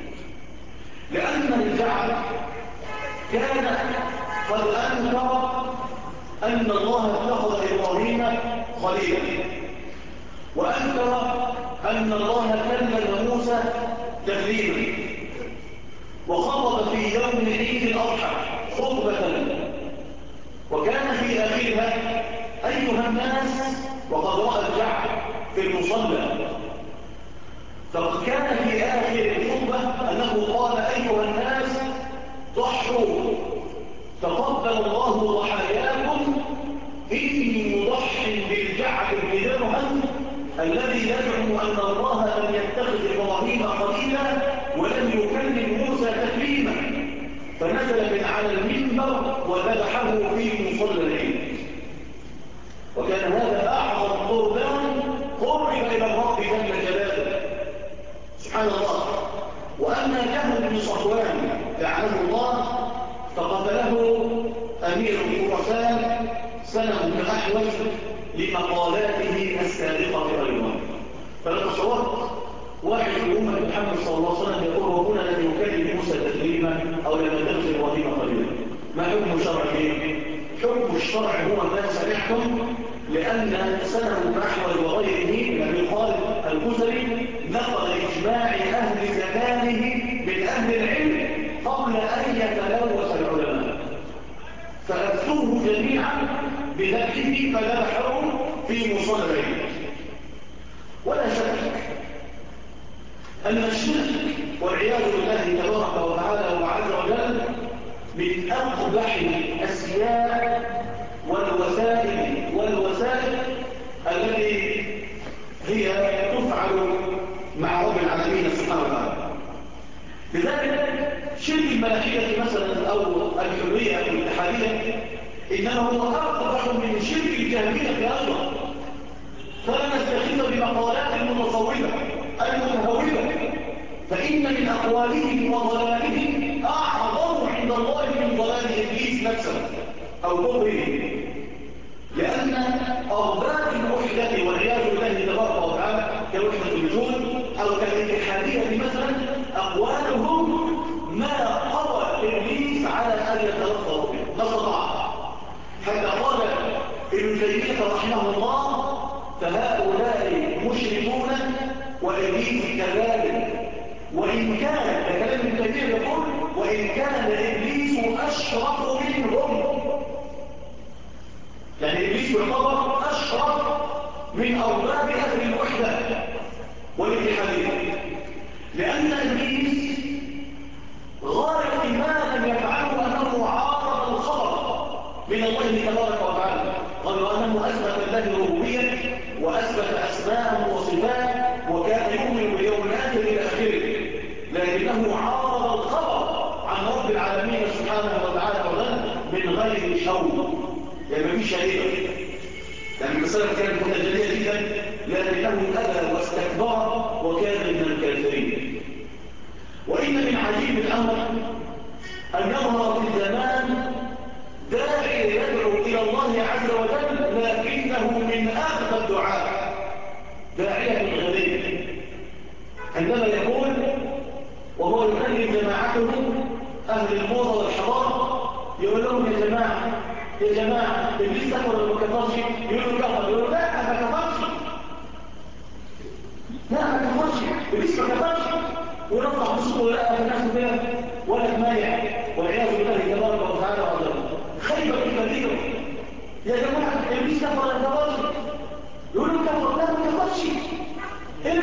لأن الجعد كان قد أنكر أن الله اتخذ إبراهيم خليلا، وأنكر أن الله كلم موسى تكليما، وخطب في يوم عيد الأضحى خطبة وكان في آخرها أيها الناس، وقد رأى الجعد في المصلى، فقد كان في آخر الخطبة أنه قال أيها الناس ضحوا تقبل الله ضحاياكم، إني مضح بالجعد بن درهم الذي يزعم أن الله لم يتخذ إبراهيم خليلا ولم يكلم موسى تكليما، فنزل من على المنبر وذبحه في مصلى العيد. وكان هذا أعظم قربان قرب إلى الرب جل جلاله سبحان الله. وأما جهل بن صفوان لعنه الله فقتله أمير خراسان سلم بن أحوز لمقالاته السابقة أيضا. فلا تصورت واحد في أمة محمد صلى الله عليه وسلم يقول ربنا لم يكلم موسى تكليما أو لم يتخذ إبراهيم خليلا. ما حكم الشرع فيه؟ حكم الشرع هو ما سمعتم، لأن سلم بن أحوز وغيره من أبي خالد الكسري نقل إجماع أهل زمانه من أهل العلم قبل أن يتلوث العلماء، فأفتوه جميعا بذبحه فذبحه في مصلى العيد. ولا شك أن الشرك والعياذ بالله تبارك وتعالى وعز وجل من أقبح الأسياء والوسائل التي هي تفعل مع رب العالمين سبحانه وتعالى. لذلك شرك الملاحدة مثلا أو الحرية أو الاتحادية إنما هو أقبح من شرك الجهمية أيضا. فلا نستخف بمقالات المتصوفة المتهوبة، فإن من أقوالهم وضلالهم أعظم عند الله من ضلال إبليس نفسه أو كفره، لأن أرباب الوحدة والعياذ أو كالاتحادية مثلا أقوالهم ما قوى إبليس على أن يتلفظ به، ما استطاع. حتى قال ابن تيمية رحمه الله: فهؤلاء مشركون وإبليس كذلك، وإن كان كلام ابن تيمية يقول: وإن كان إبليس أشرف منهم. يعني إبليس يعتبر أشرف من أرباب أهل الوحدة والاتحادية، لأن إبليس غاية ما لم يفعله أنه عارض الخبر من الله تبارك وتعالى، غير أنه أثبت الله الربوبية وأثبت أسماءه وصفاته وكان يؤمن باليوم الآخر إلى آخره، لكنه عارض الخبر عن رب العالمين سبحانه وتعالى من غير شوق، يعني ما فيش شيء، لأن المسألة كانت متجلية جدا، لكنه أبى واستكبر وكان من الكافرين. وإن من عجيب الأمر أن يظهر في الزمان داعي يدعو إلى الله عز وجل، لكنه من أغبى الدعاء، داعية غبي، عندما يقول وهو يكلم جماعته أهل الموضة والحضارة، يقول لهم: يا جماعة إبليس كفر ولا ما كفرش؟ يقولوا كفر، يقولوا: لا ما كفرش، إبليس ما كفرش، ونطلع بصوته ولا في الناس كده ولا مانع، والعياذ بالله تبارك وتعالى وعلا خيبة كبيرة. يا جماعة إبليس كفر ولا ما كفرش؟ يقولوا كفر، لا ما كفرش. إيه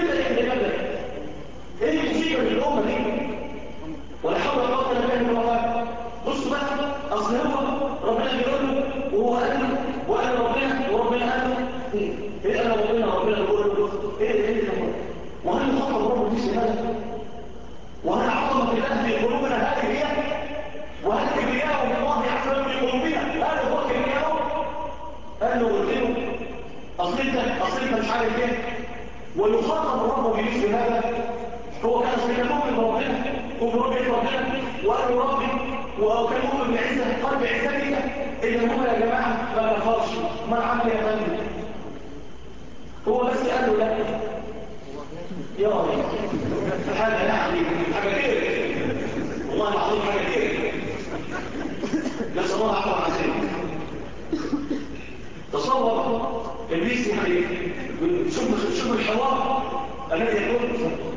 اللي المصيبة للأمة دي؟ ولا حول ولا قوة إلا بالله. بصوا بقى، أصل هو ربنا بيقول له وهو وقال ربنا وربنا قال له إيه؟ قال ربنا بيقول له إيه وهل يخاطب رب الناس هذا؟ وهل عظمة الله في قلوبنا هذه هي؟ وهل كبرياء الله عز وجل في قلوبنا هذا هو كبرياء؟ قال له قلت له أصل أنت مش عارف إيه؟ ويخاطب الرب بمثل هذا. هو كان مؤمن بربنا وبربنا ربنا وقال له ربي، وكان مؤمن بعزة قلب عزتك، إذا هو يا جماعة ما كفرش، ما عمل يا فندم. هو بس قال له لا يا رب حاجة يعني حاجة كده، والله العظيم حاجة كده، نسأل الله عفوا عزيزي. تصور إبليس يعني شوف الحوار الذي يقول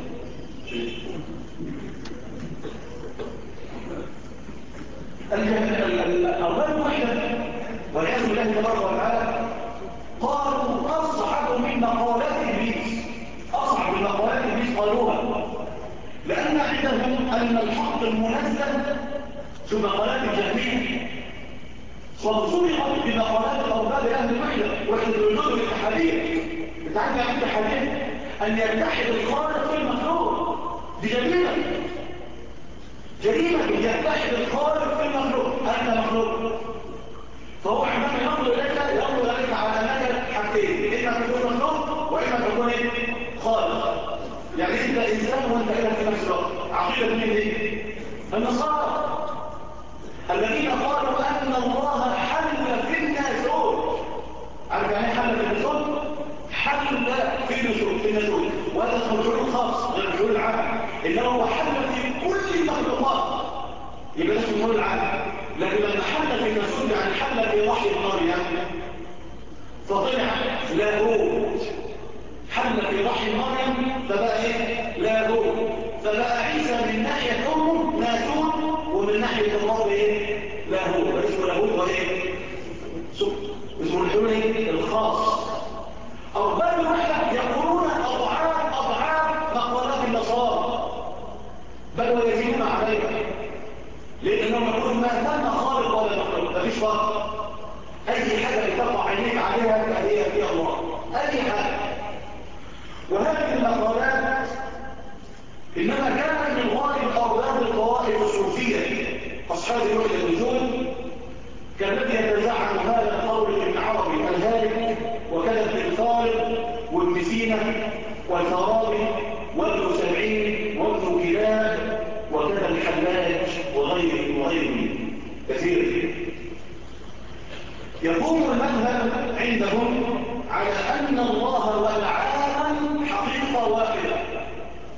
الأرباب الوحدة والعياذ بالله تبارك وتعالى قالوا أصعب من مقالات إبليس، أصعب من مقالات إبليس قالوها، لأن عندهم أن الحق المنزل في مقالات الجهمية وصدقت بمقالات الأرباب أهل الوحدة الوجود والاتحادية. بتعرف يعني الاتحادية أن يتحد الخالق في المخلوق، دي جريمة يتحد الخالق في المخلوق، أنت مخلوق، فهو عندما ينظر إليك على أنك حاجتين: إما تكون مخلوق وإما تكون خالق. يعني أنت إنسان وأنت إله في نفس الوقت. عقيدة مين دي؟ النصارى الذين قالوا أن الله حل في الناسوت. عارف يعني حل في الناسوت؟ حل في الناسوت، وهذا اسمه الحلول خاص غير الحلول العام، إنه هو حل في كل المخلوقات، يبقى اسمه الحلول العام. لكن لما حل في الناسوت يعني حل في وحي مريم فطلع لاهوت، حل في وحي مريم فبقى ايه؟ لاهوت، فبقى عيسى من ناحية أمه ناسوت ومن ناحية الله ايه؟ لاهوت، اسمه لاهوت وايه؟ اسمه الحلول الخاص. أرباب الوحدة يقولون أضعاف مقالات النصارى، بل ويزيدون عليها، لأنهم يقولون ما تم خالق ولا مخلوق، مفيش فرق، أي حاجة بتقع عينيك عليها فهي في الله، أي حاجة. وهذه المقالات إنما كانت من غالب أرباب الطوائف الصوفية أصحاب الوحدة النزول، كالذي يتزعم هذا القول ابن عربي الهالك، وكذا ابن طالب وابن سينا والفارابي وابن سبعين وابن كلاب وكذا الحلاج وغيره كثير. يقوم المذهب عندهم على أن الله والعالم حقيقة واحدة،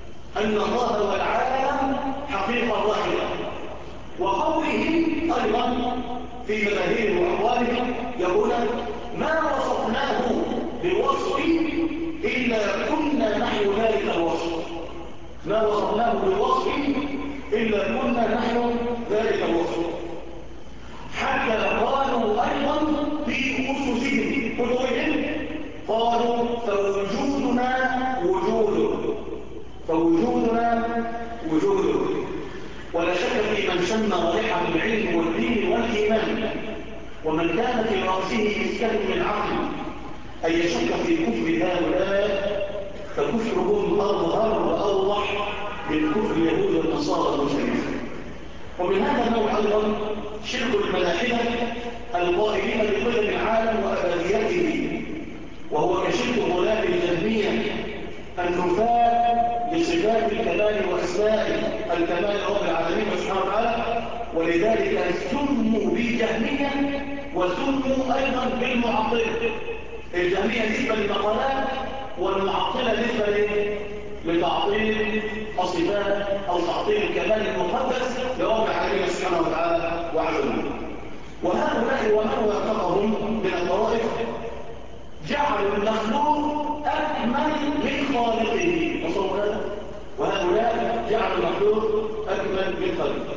في مذاهبهم وأقوالهم يقول ما وصفناه بوصف إلا كنا نحن ذلك الوصف. ما وصفناه بوصف إلا كنا نحن ذلك الوصف. حتى قالوا أيضا في أسسهم كتبهم قالوا فوجودنا وجود. ولا شك في من شم رائحة العلم والدين والإيمان ومن كان في رأسه مسكن من عقل أن يشك في كفر هؤلاء فكفرهم أظهر وأوضح من كفر اليهود والنصارى المسلمين. ومن هذا النوع أيضا شرك الملاحدة القائلين بقدم العالم وأبديته، وهو كشرك غلاة الجهمية النفاة لصفات الكمال وأسماء الكمال رب العالمين سبحانه وتعالى، ولذلك سموا بالجهمية وسموا أيضا بالمعطلة. الجهمية نسبة للمقالات والمعطلة نسبة لتعطيل الصفات أو تعطيل الكمال المقدس لرب العالمين سبحانه وتعالى وعز وجل. وهؤلاء ومن وافقهم من الطوائف جعلوا المخلوق أكمل من خالقه. وهؤلاء جعلوا المخلوق أكمل من خالقه.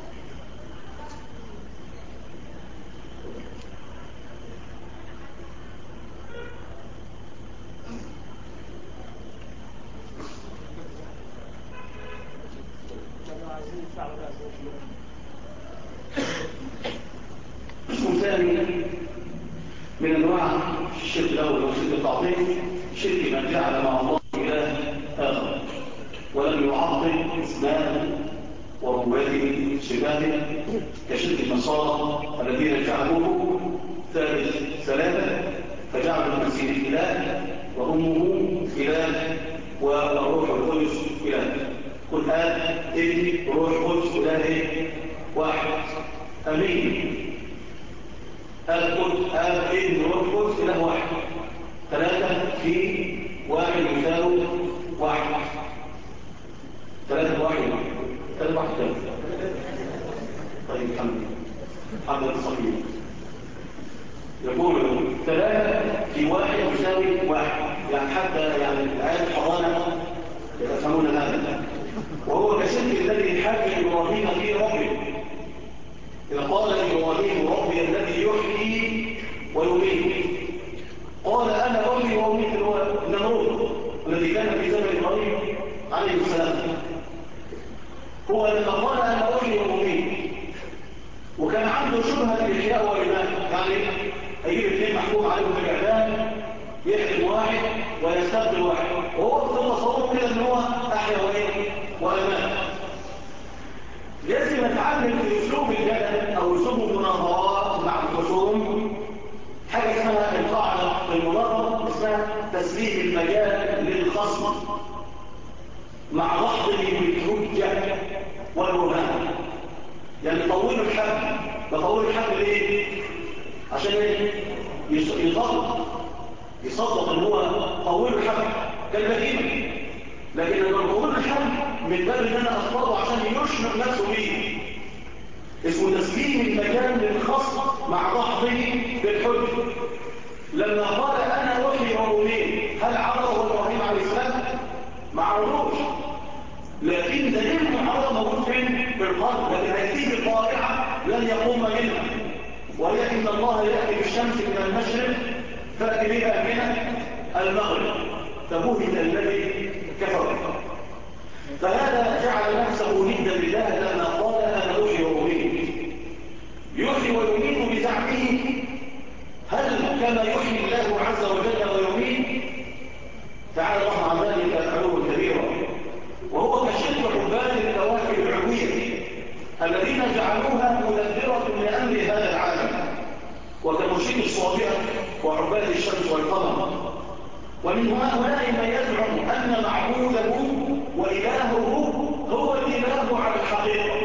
اسم ثاني من انواع الشرك الاول وشرك التعطيل شرك من جعل مع الله اله اخر ولم يعطل اسماءه وربوبيته صفاته، كشرك النصارى الذين جعلوه ثلاثه فجعلوا المسيح اله وامه اله والروح القدس اله. قل ابن روح قدس اله واحد امين. ابن روح قدس اله واحد. ثلاثه في واحد يساوي واحد. ثلاثه واحد طيب حمد الصحيح يقول ثلاثه في واحد يساوي واحد، يعني حتى يعني الآيات الحضانه يفهمون هذا. وهو كشرك الذي حكى إبراهيم في ربه إذا قال إبراهيم ربي الذي يحيي ويميت. قال أنا أحيي وأميت النمرود الذي كان في زمن إبراهيم عليه السلام. هو لما قال أنا أحيي وأميت وكان عنده شبهة الإحياء والإماتة، يعني هيجيب اثنين محكوم عليهم بالإعدام يحكم واحد ويستبدل واحد، وهو بتصور كده ان هو احيا وامات. لازم نتعلم في اسلوب الجدل او اسلوب المناظرات مع الخصوم حاجه اسمها القاعده في المناظره اسمها تسليم المجال للخصم مع ضحضه بالحجه والبرهان. يعني طولوا الحبل. بطول الحبل ليه؟ عشان ايه؟ يصدق ان هو طويل الحبل كالبهيمه، لكن لما طويل الحبل من باب ان انا اصطاده عشان يشنق نفسه بيه اسمه تسليم المكان للخصم مع ضحضه بالحجه. لما قال انا احيي واميت هل عرضه ابراهيم عليه السلام؟ ما عرضوش، لكن دليل المعارضه موجود فين؟ في القلب. لكن هيتيجي القارعه لن يقوم منها، وهي ان الله ياتي بالشمس من المشرق فأتي بها من المغرب فبهت الذي كفر. فهذا جعل نفسه ندا لله لما قال أنا أحيي وأميت. يحيي ويميت بزعمه. هل كما يحيي الله عز وجل ويميت؟ تعالى الله عن ذلك علوا كبيرا. وهو كشرك عباد الكواكب العلوية الذين جعلوها مدبرة لأمر هذا العالم، وكمشرك الصابئة وعباد الشمس والقمر. ومن هؤلاء من يزعم أن معبوده وإلهه هو الإله على الحقيقة،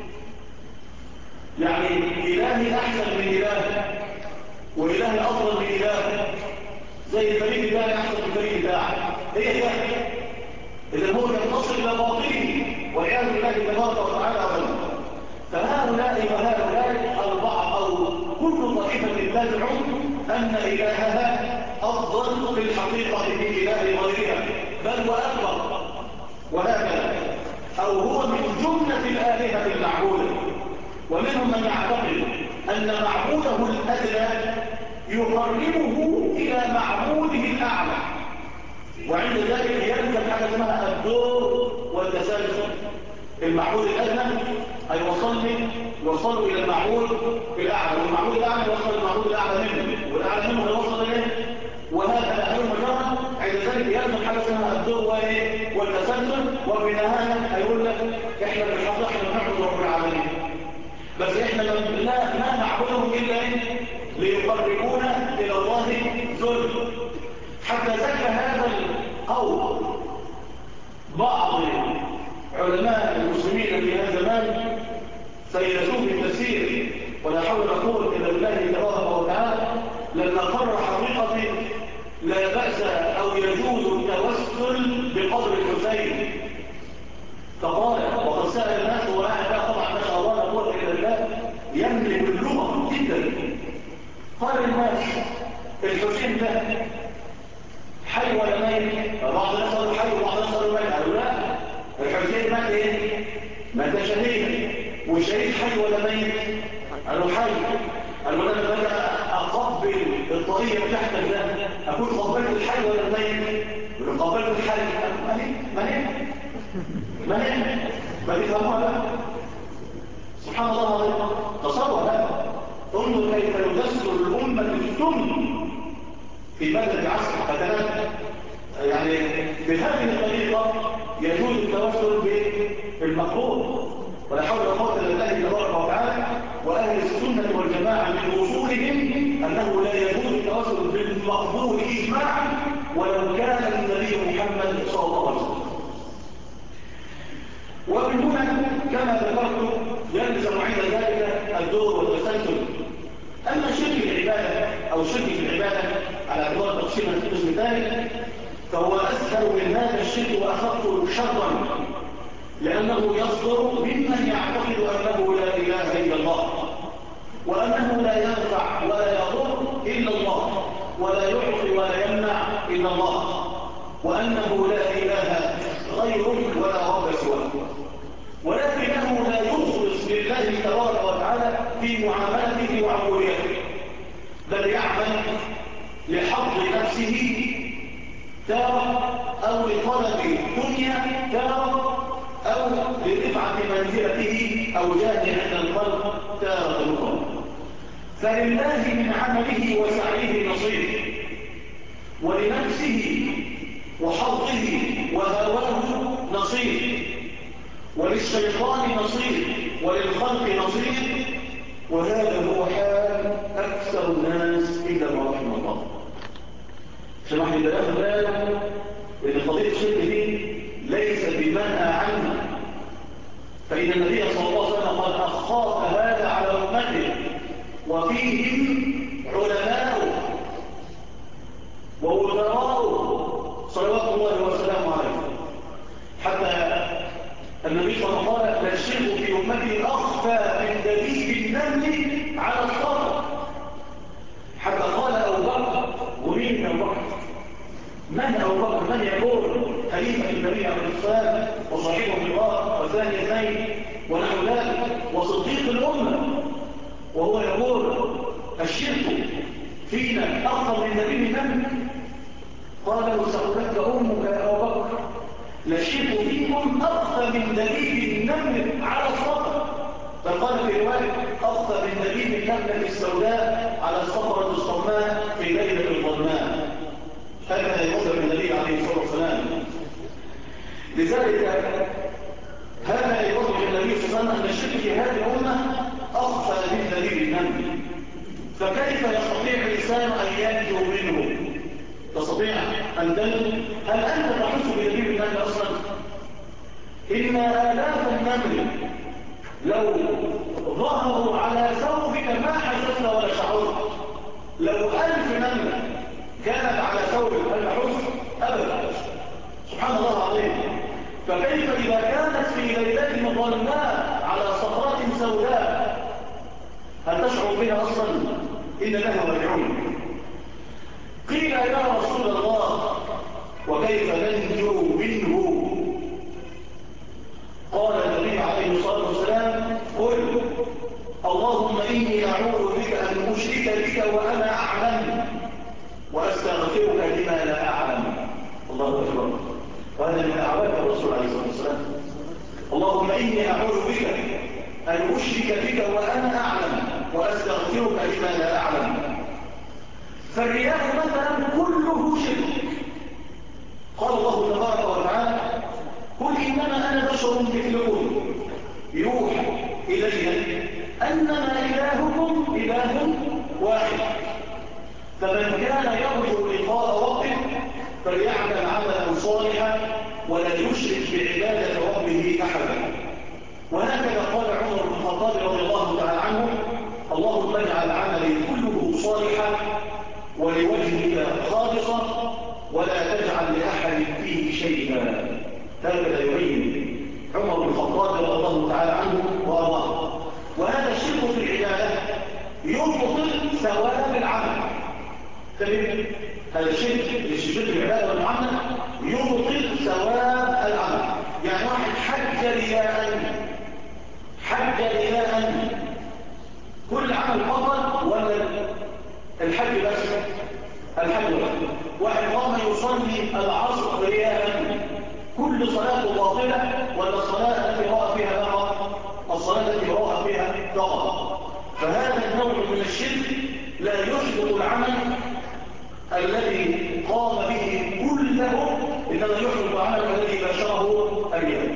يعني إلهي أحسن من إله وإلهي أفضل من إله، زي الفريق بتاعي أحسن من الفريق بتاعي. هي إذا هو ينتصر إلى باطله والعياذ بالله تبارك وتعالى أبدا. فهؤلاء وهؤلاء البعض أو أو كل طائفة تزعم أن إلهها أفضل في الحقيقة من إله غيرها بل وأكبر وهكذا، أو هو من جملة الآلهة المعبودة. ومنهم من يعتقد أن معبوده الأدنى يقربه إلى معبوده الأعلى، وعند ذلك يلزم حاجة اسمها الدور والتسلسل. المعبود الأدنى يوصل إلى المعبود الأعلى، والمعبود الأعلى يوصل للمعبود الأعلى منه، والأعلى منه يوصل إليه، وهذا أهل مجرد. عند ذلك يلزم حاجة اسمها الدور والتسلسل، وفي النهاية هيقول لك إحنا بالحق إحنا نعبد رب العالمين، بس إحنا ما نعبدهم إلا ليقربونا إلى الله ذل. حتى زكى هذا القول بعض علماء المسلمين في هذا الزمان سيلزوم بالتفسير، ولا حول ولا قوة إلا بالله تبارك وتعالى، لما قرر حقيقة لا بأس أو يجوز التوسل بقدر الحسين. فقال وقد سأل الناس وقاعد طبعا ما شاء الله لا قوة إلا بالله يملك اللغة جدا. قال الناس الحسين ده حي ولا ميت؟ بعض الناس قالوا حي وبعض الناس قالوا ميت. قالوا لا، الحسين مات ايه؟ مات شهيد. والشهيد حي ولا ميت؟ قالوا حي. قالوا انا بقى اقبل الطريقه بتاعتك ده اكون قبلت الحي ولا الميت؟ قالوا قبلت الحي. ما تفهموها بقى. سبحان الله العظيم. تصور بقى، انظر كيف يدسر الامه السم في مدى عصر فتنات. يعني بهذه الطريقة يجوز التوسل بالمقبول، ولا حول ولا قوة إلا بالله تبارك وتعالى. وأهل السنة والجماعة من أصولهم أنه لا يجوز التوسل بالمقبول إجماعا ولو كان النبي محمد صلى الله عليه وسلم. ومن هنا كما ذكرت يلزم عند ذلك الدور والتسلسل. أما شرك العبادة أو شرك العبادة على اعتبار تقسيم القسم الثالث فهو أسهل من هذا الشرك وأخف شرا، لأنه يصدر ممن يعتقد أنه لا إله إلا الله، وأنه لا ينفع ولا يضر إلا الله، ولا يعطي ولا يمنع إلا الله، وأنه لا إله غيره ولا رب سواه. ولكنه لا يخلص لله تبارك وتعالى في معاملته وعبوديته، بل يعمل لحظ نفسه تارة، أو لطلب دنيا تارة، أو لرفعة منزلته أو جاه عند الخلق تارة أخرى. فلله من عمله وسعيه نصيب، ولنفسه وحظه وهواه نصيب، وللشيطان نصيب، وللخلق نصيب. وهذا هو حال أكثر الناس إلا ما رحم الله. سمح لي بلاغ باله إن قضية الشرك دي ليس بمنأى عنها، فإن النبي صلى الله عليه وسلم قد أخاف هذا على أمته، وفيهم علماء ووزراء صلوات الله وسلامه عليه. حتى النبي صلى الله عليه وسلم قال الشرك في أمتي أخفى من دبيب النمل على الصخر. حتى قال أبو بكر، ومين أبو بكر؟ من أبو بكر؟ من يقول خليفة النبي عليه الصلاة وصاحبه الله وثاني اثنين ونحو ذلك وصديق الأمة، وهو يقول الشرك فينا أخفى من دبيب النمل؟ قال له سألتك أمك يا أبو بكر للشرك فيكم أخفى من دبيب النمل على الصخر. فقال في رواية أخفى من دبيب النملة السوداء على الصخرة الصماء في ليلة الظلماء. هكذا يوصف النبي عليه الصلاة والسلام. لذلك هذا يوصف النبي صلى الله عليه وسلم أن الشرك في هذه الأمة أخفى من دبيب النمل. فكيف يستطيع الإنسان أن ينجو منه؟ تستطيع أن تنجو؟ هل أنت تحس بدبيب النمل أصلا؟ إن آلاف النمل لو ظهروا على ثوبك ما حسست ولا شعرت. لو 1000 نملة كانت على ثوبك هل تحس؟ أبدا. سبحان الله العظيم. فكيف إذا كانت في ليلة ظلماء على صخرة سوداء هل تشعر بها أصلا إن له راجعون. قيل يا رسول الله وكيف ننجو منه؟ قال النبي عليه الصلاة والسلام قل اللهم إني أعوذ بك أن أشرك بك وأنا أعلم وأستغفرك لما لا أعلم. الله أكبر. وهذا من أعوذ الرسول عليه الصلاة والسلام. اللهم إني أعوذ بك أن أشرك بك وأنا أعلم وأستغفرك لما لا أعلم. فالرياء مثلا كله شرك. قال الله تبارك وتعالى قل إنما أنا بشر مثلكم يوحى إلي أنما إلهكم إله واحد فمن كان يرجو لقاء ربه فليعمل عملا صالحا ولا يشرك بعبادة ربه أحدا. وهكذا قال عمر بن الخطاب رضي الله تعالى عنه اللهم اجعل عملي كله صالحا ولوجهك خالصا ولا تجعل لأحد فيه شيئا. هكذا يبين عمر بن الخطاب رضي الله تعالى عنه وأرضاه. وهذا الشرك في العبادة يبطل ثواب العمل. تمام؟ هذا الشرك في العبادة والمعاملة يبطل ثواب العمل. يعني واحد حج رياء كل عمل بطل ولا الحج بس؟ الحج بس. واحد قام يصلي العصر رياء كل صلاة باطلة ولا الصلاة التي رأى فيها فقط؟ الصلاة التي رأى فيها فقط. فهذا النوع من الشرك لا يحبط العمل الذي قام به كله إنما يحبط العمل الذي بشره اليوم.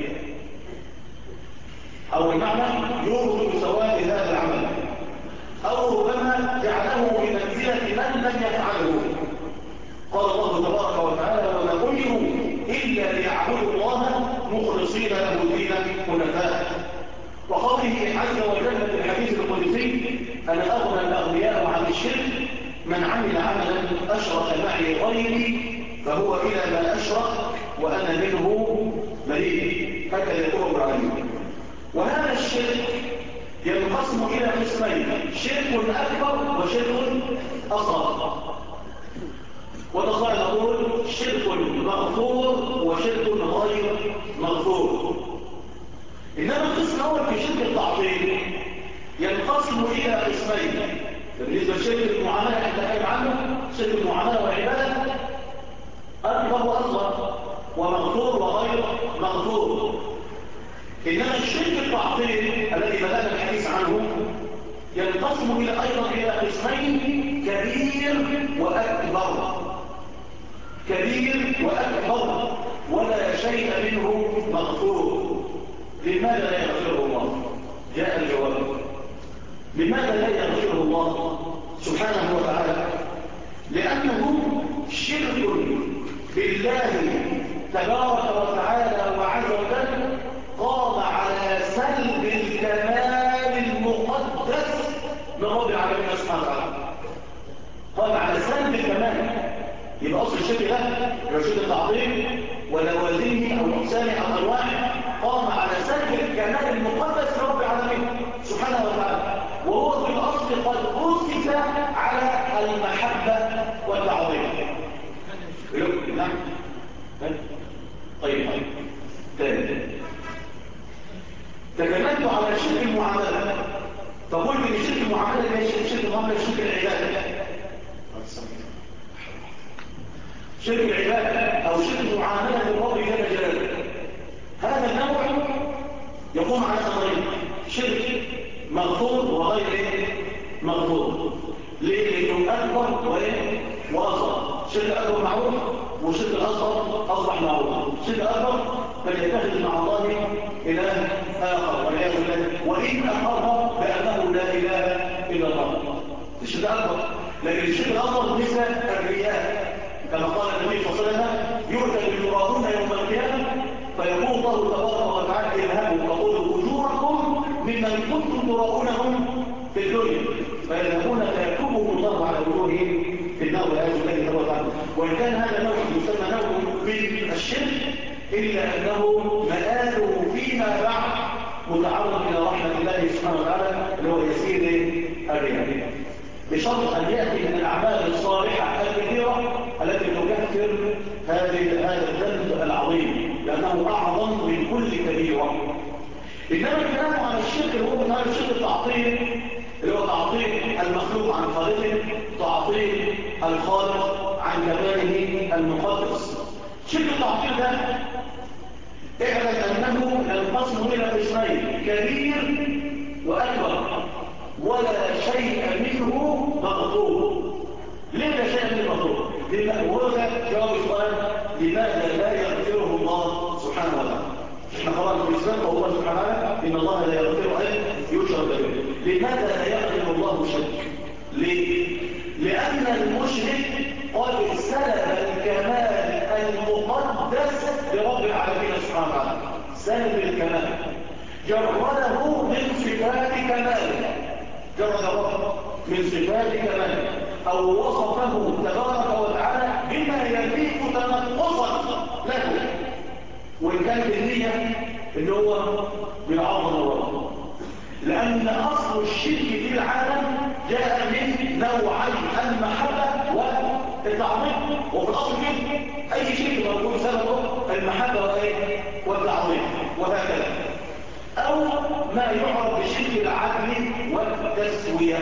أو المعنى يربط ثواب هذا العمل أو ربما جعله بمنزلة من لم يفعله. قال الله تبارك وتعالى وما أمروا إلا ليعبدوا الله مخلصين له الدين حنفاء. وقوله عز وجل في الحديث القدسي أنا أغنى الأغنياء عن الشرك من عمل عملا أشرك معي غيري فهو إلى ما أشرك وأنا منه بريء. هكذا يقول العليم. وهذا الشرك ينقسم إلى قسمين شرك أكبر وشرك أصغر. ونقول نقول شرك مغفور وشرك غير مغفور. إنما القسم الأول في شرك التعطيل ينقسم إلى قسمين. بالنسبة لشرك المعاملة احنا نتكلم عنه شرك المعاملة والعبادة أكبر وأصغر ومغفور وغير مغفور. إنما الشرك التعطيل الذي بدأنا الحديث عنه ينقسم أيضا إلى قسمين كبير وأكبر. كبير وأكبر ولا شيء منه مغفور. لماذا لا يغفره الله؟ جاء الجواب. لماذا لا يغفره الله سبحانه وتعالى؟ لأنه شرك بالله تبارك وتعالى وعز وجل قام على سلب الكمال المقدس من رب العالمين سبحانه وتعالى. قام على سلب الكمال. يبقى أصل الشرك ده رشيد التعظيم ولوازمه أو أقسامه أو أنواعه قام على سلب الكمال المقدس لرب العالمين سبحانه وتعالى. وهو في الأصل قد أسس على المحبة والتعظيم. نعم. طيب ثاني تكلمت على شرك المعاملة. فقلت ان شرك المعاملة هي شرك المعاملة شرك العبادة. شرك العبادة أو شرك المعاملة للرب جل جلاله. هذا النوع يقوم على أمرين شرك مغفور وغير مغفور. ليه؟ لأنه أكبر وأصغر. شرك أكبر معروف وشرك الأصغر أصبح معروف. شرك أكبر فليتخذ مع الله إله آخر والعياذ بالله وإن أقر بأنه لا إله إلا الله. الشرك أكبر. لكن الشرك الأصغر مثل الرياء كما قال النبي صلى الله عليه وسلم يؤتى بالمرادون يوم القيامة فيقول الله تبارك وتعالى اذهبوا فخذوا أجوركم ممن كنتم تراؤونهم في الدنيا فيذهبون فيكتبهم الله على وجوههم في النار والعياذ بالله تبارك وتعالى. وإن كان هذا نوع يسمى نوع من الشرك إلا أنه مآله فيما بعد متعرض إلى رحمة الله سبحانه وتعالى اللي هو يسير الرياء، بشرط أن يأتي من الأعمال الصالحة الكثيرة التي تكفر هذا الذنب العظيم، لأنه أعظم من كل كبيرة. إنما الكلام عن الشرك اللي هو بتاع الشرك التعطيل، اللي هو تعطيل المخلوق عن خالقه، تعطيل الخالق عن كماله المقدس. شرك التعطيل ده اعلم أنه ينقسم إلى قسمين، كبير وأكبر، ولا شيء منه مغفور. ليه لا شيء منه مغفور؟ وهذا جواب السؤال لماذا لا يغفره الله سبحانه وتعالى؟ احنا خلاص بالنسبه الله سبحانه وتعالى ان الله لا يغفر ان يشرك به. لماذا لا يغفر الله الشرك؟ ليه؟ لان المشرك قد سلب الكمال المقدس لرب العالمين سبحانه وتعالى، سلب الكمال، جرده من صفات كماله، جرد رب من صفات كماله، او وصفه تبارك وتعالى بما يليق تنقصا له، وإن كانت النية إن هو بيعظم الله. لأن أصل الشرك في العالم جاء من نوعي المحبة والتعظيم، وفي الأصل كده أي شيء موجود سببه المحبة والتعظيم وهكذا، أو ما يعرف بشرك العدل والتسوية.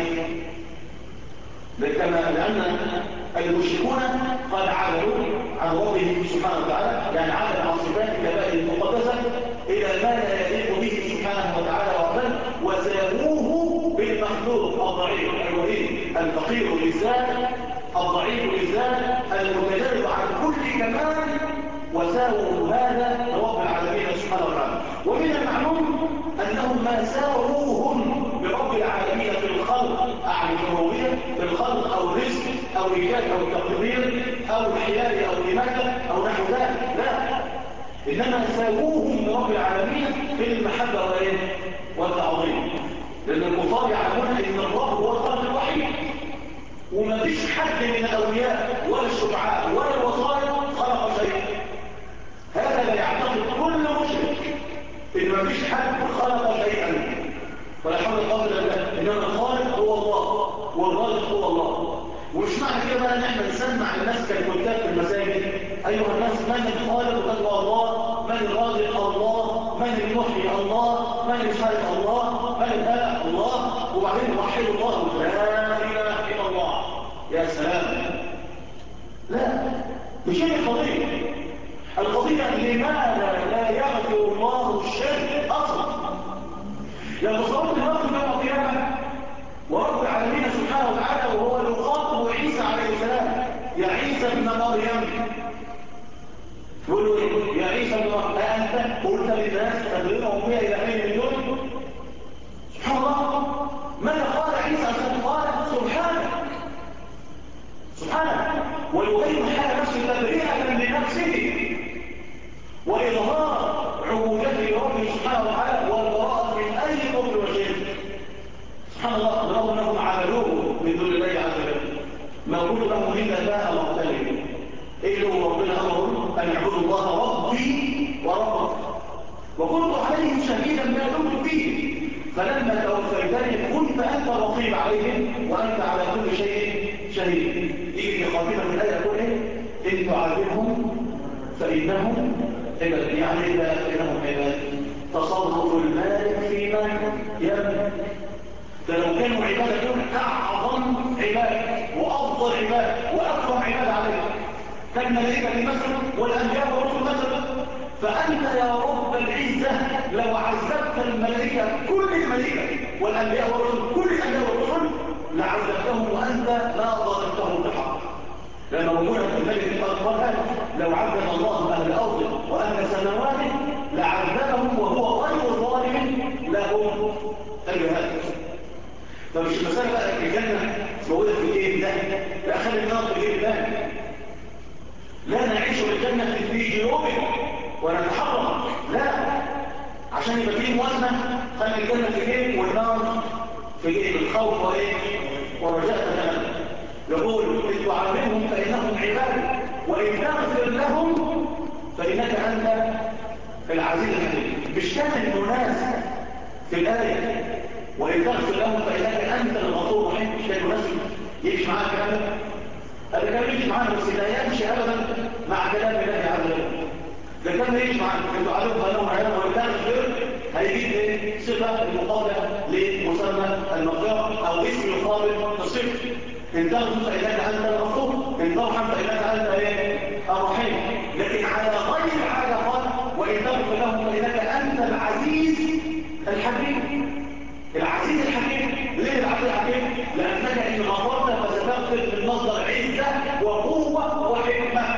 لأن المشركون قد عدلوا عن ربه سبحانه وتعالى، يعني عدل عن صفات كماله المقدسة إلى ما لا يليق به سبحانه وتعالى وعلا، وساووه بالمخلوق الضعيف الوهيد الفقير للذات الضعيف للذات المتجرد عن كل كمال، وساووا هذا لرب العالمين سبحانه وتعالى. ومن المعلوم أنهم ما ساووهم برب العالمين في الخلق، أعني الربوبية في الخلق أو الرزق أو الإيجاد أو التقدير أو الحياة أو الإماتة أو نحو ذلك، لا، إنما ساووهم برب العالمين في المحبة والتعظيم. لأن الكفار يعلمون أن الرب هو الخالق الوحيد، وما فيش حد من الأولياء ولا الشفعاء ولا الوصايا خلق شيئا. هذا لا يعتقد كل مشرك إن ما فيش حد خلق شيئا، ولا حول ولا قوة إلا بالله، إنما الخالق هو الله والرازق هو الله. ومش معنى كده بقى ان احنا نسمع الناس كالكتاب في المساجد ايها الناس من الخالق وتقوى الله، من الرازق الله، من المحيي الله، من الخالق الله، من الخالق الله، وبعدين وحيد الله لا اله الا الله. يا سلام، لا، مش هي القضيه. القضيه لماذا لا يغفر الله الشرك اصلا؟ لو تصورت الوقت يوم القيامه ورب العالمين سبحانه وتعالى وهو يخاطب عيسى عليه السلام، يا عيسى ابن مريم، يقول له يا عيسى ابن مريم أأنت قلت للناس تدعونهم بها إلى حين من دون؟ سبحان الله، ماذا قال عيسى عشان قال سبحانه ويبين حال نفسه تبرئة لنفسه وإظهار عبودته لربه سبحانه وتعالى والبراءة من أي كفر وشرك. سبحان الله، رغم انهم عملوه من دون الله عز وجل، ما قلت لهم الا باء مختلف. ايه هو ربنا امرهم ان يعبدوا الله ربي وربك، وكنت عليهم شهيدا ما دمت فيه، فلما توفيتني كنت انت رقيب عليهم وانت على كل شيء شهيد. يجي في خاتمه الايه يقول ايه؟ ان تعذبهم فانهم عباد، يعني اذا انهم عباد تصرف المالك فيما يملك. فلو كانوا عبادة دول أعظم عبادة وأفضل عبادة وأكرم عبادة عليهم كالملائكة مثلا والأنبياء والرسل مثلا، فأنت يا رب العزة لو عذبت الملائكة كل الملائكة والأنبياء والرسل كل الأنبياء والرسل لعذبتهم وأنت ما ظلمتهم بحق. لما قلنا في الملك قال لو عذب الله أهل الأرض وأهل سماواته لعذبهم وهو غير ظالم لهم. الجهاد فمش المسألة بقى الجنة موجودة في الجيب ده، لا خلي النار في الجيب ده، لا نعيش بالجنة في جيوبنا ونتحرك، لا، عشان يبقى فيه موازنة خلي الجنة في جيب والنار في جيب، الخوف ورجاء تماما. يقول إن تعلمهم فإنهم عباد وإن تغفر لهم فإنك أنت العزيز الحكيم. مش كان المناسب في الآية وإن تغفر لهم فإنك أنت الغفور الرحيم. مش كان مناسب يمشي معاك كلام؟ هذا كان يمشي معانا بس لا يمشي أبدا مع كلام الله عز وجل. ده كان يمشي معاك انتوا عليهم قالوا معانا وإن تغفر هيجيب ايه؟ صفة المقابلة لمسمى المغفرة أو اسم يقابل الصفة. إن تغفر فإنك أنت الغفور، إن ترحم فإنك أنت ايه؟ الرحيم. لكن على غير حاجة قال وإن تغفر لهم فإنك أنت العزيز الحكيم. العزيز الحكيم. ليه العزيز الحكيم؟ لأنك إن غفرت فستغفر من مصدر عزة وقوة وحكمة.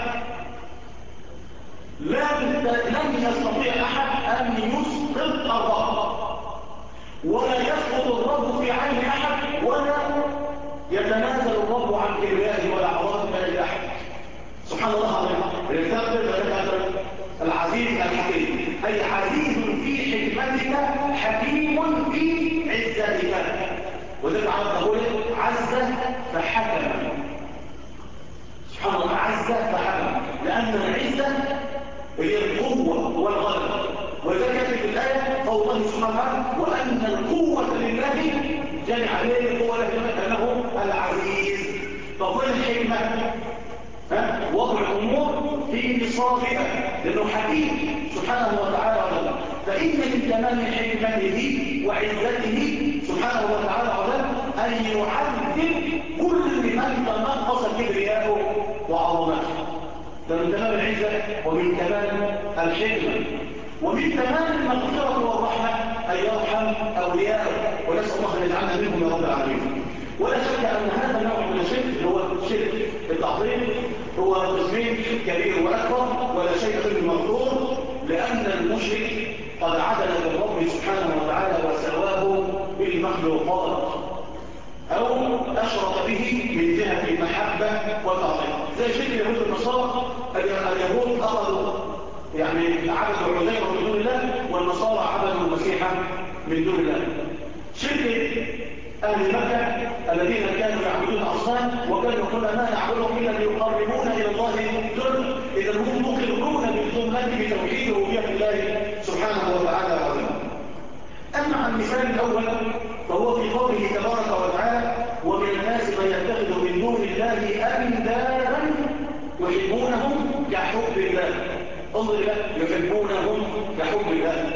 لم يستطيع أحد أن يسقط الرب، ولا يسقط الرب في عين أحد، ولا يتنازل الرب عن كبريائه ولا عظمته لأحد. سبحان الله العظيم. لتغفر فإنك العزيز الحكيم، أي عزيز في حكمتك حكيم في عزتك. وذلك عرض عز فحكم. سبحان الله، عز فحكم، لأن العزة هي القوة والغلبة. وذلك في الآية قول الله سبحانه وأن القوة لله جميعا. ليه القوة لله؟ أنه العزيز. فقل الحكمة وضع الأمور في نصابها، لأنه حكيم سبحانه وتعالى. فإن من تمام حكمته وعزته سبحانه وتعالى أن يعذب كل من تنقص كبرياءه وعظمته. ده من تمام العزة ومن تمام الحكمة ومن تمام المغفرة والرحمة أن يرحم أولياءه، ونسأل الله أن يجعلنا منهم يا رب العالمين. ولا شك أن هذا النوع من الشرك اللي هو شرك التعظيم هو قسمين، كبير وأكبر، ولا شيء في المغفور، لأن المشرك قد عدل بالرب سبحانه وتعالى وسواه بالمخلوقات أو أشرك به من جهة المحبة والتعظيم. زي شرك اليهود والنصارى. اليهود أخذوا عبدوا عزير من دون الله، والنصارى عبدوا المسيح من دون الله. شرك أهل مكة الذين كانوا يعبدون أصنام وكانوا يقولون ما نعبدهم إلا ليقربونا إلى الله زلفى. إذا هم مقرون بالجملة بتوحيد ربوبية الله سبحانه وتعالى العظيم. أما عن المثال الأول فهو في قوله تبارك وتعالى ومن الناس من يتخذ من دون الله أندادا يحبونهم كحب الله. انظر إلى يحبونهم كحب الله.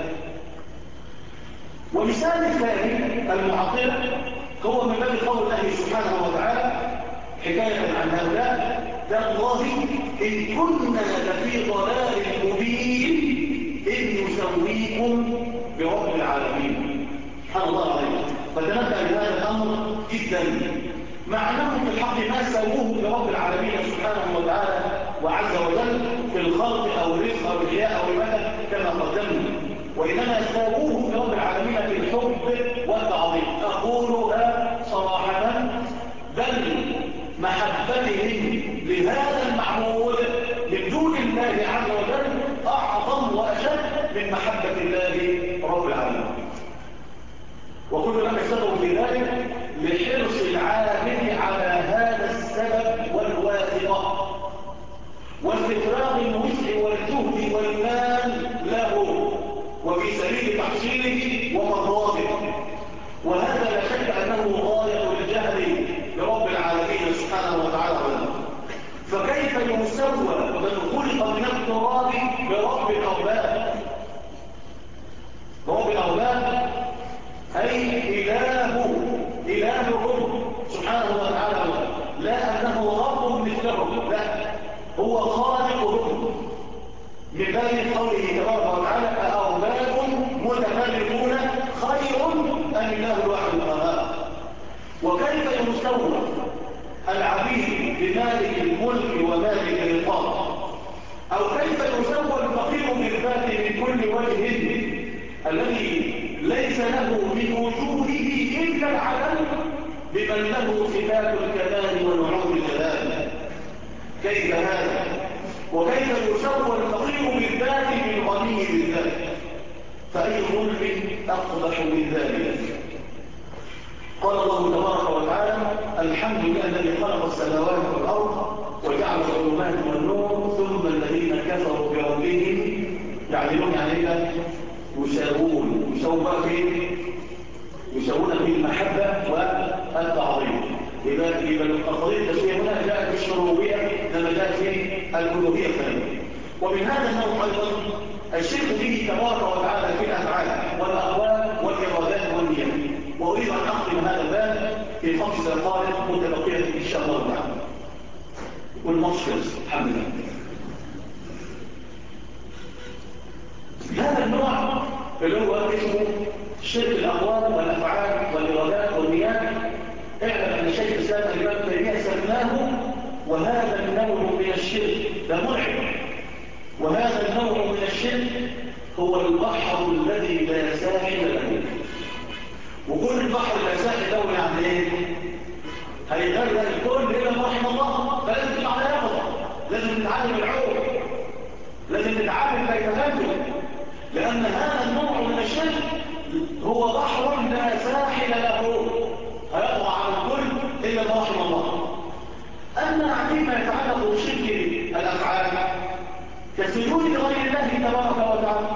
ومثال الثاني المعطلة هو من باب قول الله سبحانه وتعالى حكاية عن هؤلاء تالله إن كنا لفي ضلال مبين إذ نسويكم برب العالمين. سبحان الله عليه. فتنبأ بهذا الأمر جدا، مع أنهم في الحق ما سووه برب العالمين سبحانه وتعالى وعز وجل في الخلق أو الرزق أو الحياء أو المدى كما قدمنا، وإنما سووه برب العالمين في الحب والتعظيم. أقولها صراحة، بل محبتهم لهذا المعبود من دون الله عز وجل أعظم وأشد من محبة الله رب العالمين. وكل لك السبب في ذلك لحرص العامل على هذا السبب والواثقة واستفراغ الوسع والجهد والمال له وفي سبيل تحصيله ومرضاته. وهذا لا شك أنه غاية الجهل برب العالمين سبحانه وتعالى. فكيف يسوى من خلق من التراب برب الأرباب؟ رب الأرباب أي إلههم سبحانه وتعالى، لا أنه رب مثلهم، لا هو خالقهم. من باب قوله تبارك وتعالى أأرباب متفرقون خير أم الله الواحد القهار. وكيف يسوى العبيد بمالك الملك ومالك الرقاب؟ أو كيف يسوى الفقير بالذات من كل وجه الذي ليس له من وجوده إلا العدم بمن له صفات الكمال ونعوم الجلال؟ كيف هذا؟ وكيف يسوى الفقير بالذات بالغني بالذات؟ فأي ظلم أقبح من ذلك؟ قال الله تبارك وتعالى الحمد لله الذي خلق السماوات والأرض وجعل الظلمات والنور ثم الذين كفروا بربهم يعدلون عليك يساوون. يساوون بقى فين؟ يساوون المحبة والتعظيم. يبقى القضية التسوية هنا جاءت في الربوبية لما جاءت في الألوهية الثانية. ومن هذا النوع أيضا الشرك به تبارك وتعالى في الأفعال والأقوال والإرادات والنيات. وأريد أن أختم هذا الباب في 5 دقائق متبقية إن شاء الله تعالى. والمشكلة الحمد لله. هذا النوع اللي هو اسمه شرك الأقوال والأفعال والإرادات والنيات، اعلم أن شيخ الإسلام الإمام تيمية سماه وهذا النوع من الشرك ده مرعب. وهذا النوع من الشرك هو البحر الذي لا ساحل له. وكل البحر لا ساحل له يعني ايه؟ هيغرق الكل إلا ما رحم الله. فلازم تبقى على يقظة، لازم تتعلم العوم، لازم تتعلم كيف تنجو، لأن هذا النوع من الشرك هو بحر لا ساحل له، هيقع على الكل إلا ما رحم الله. أما فيما يتعلق بشرك الأفعال كالسجود لغير الله تبارك وتعالى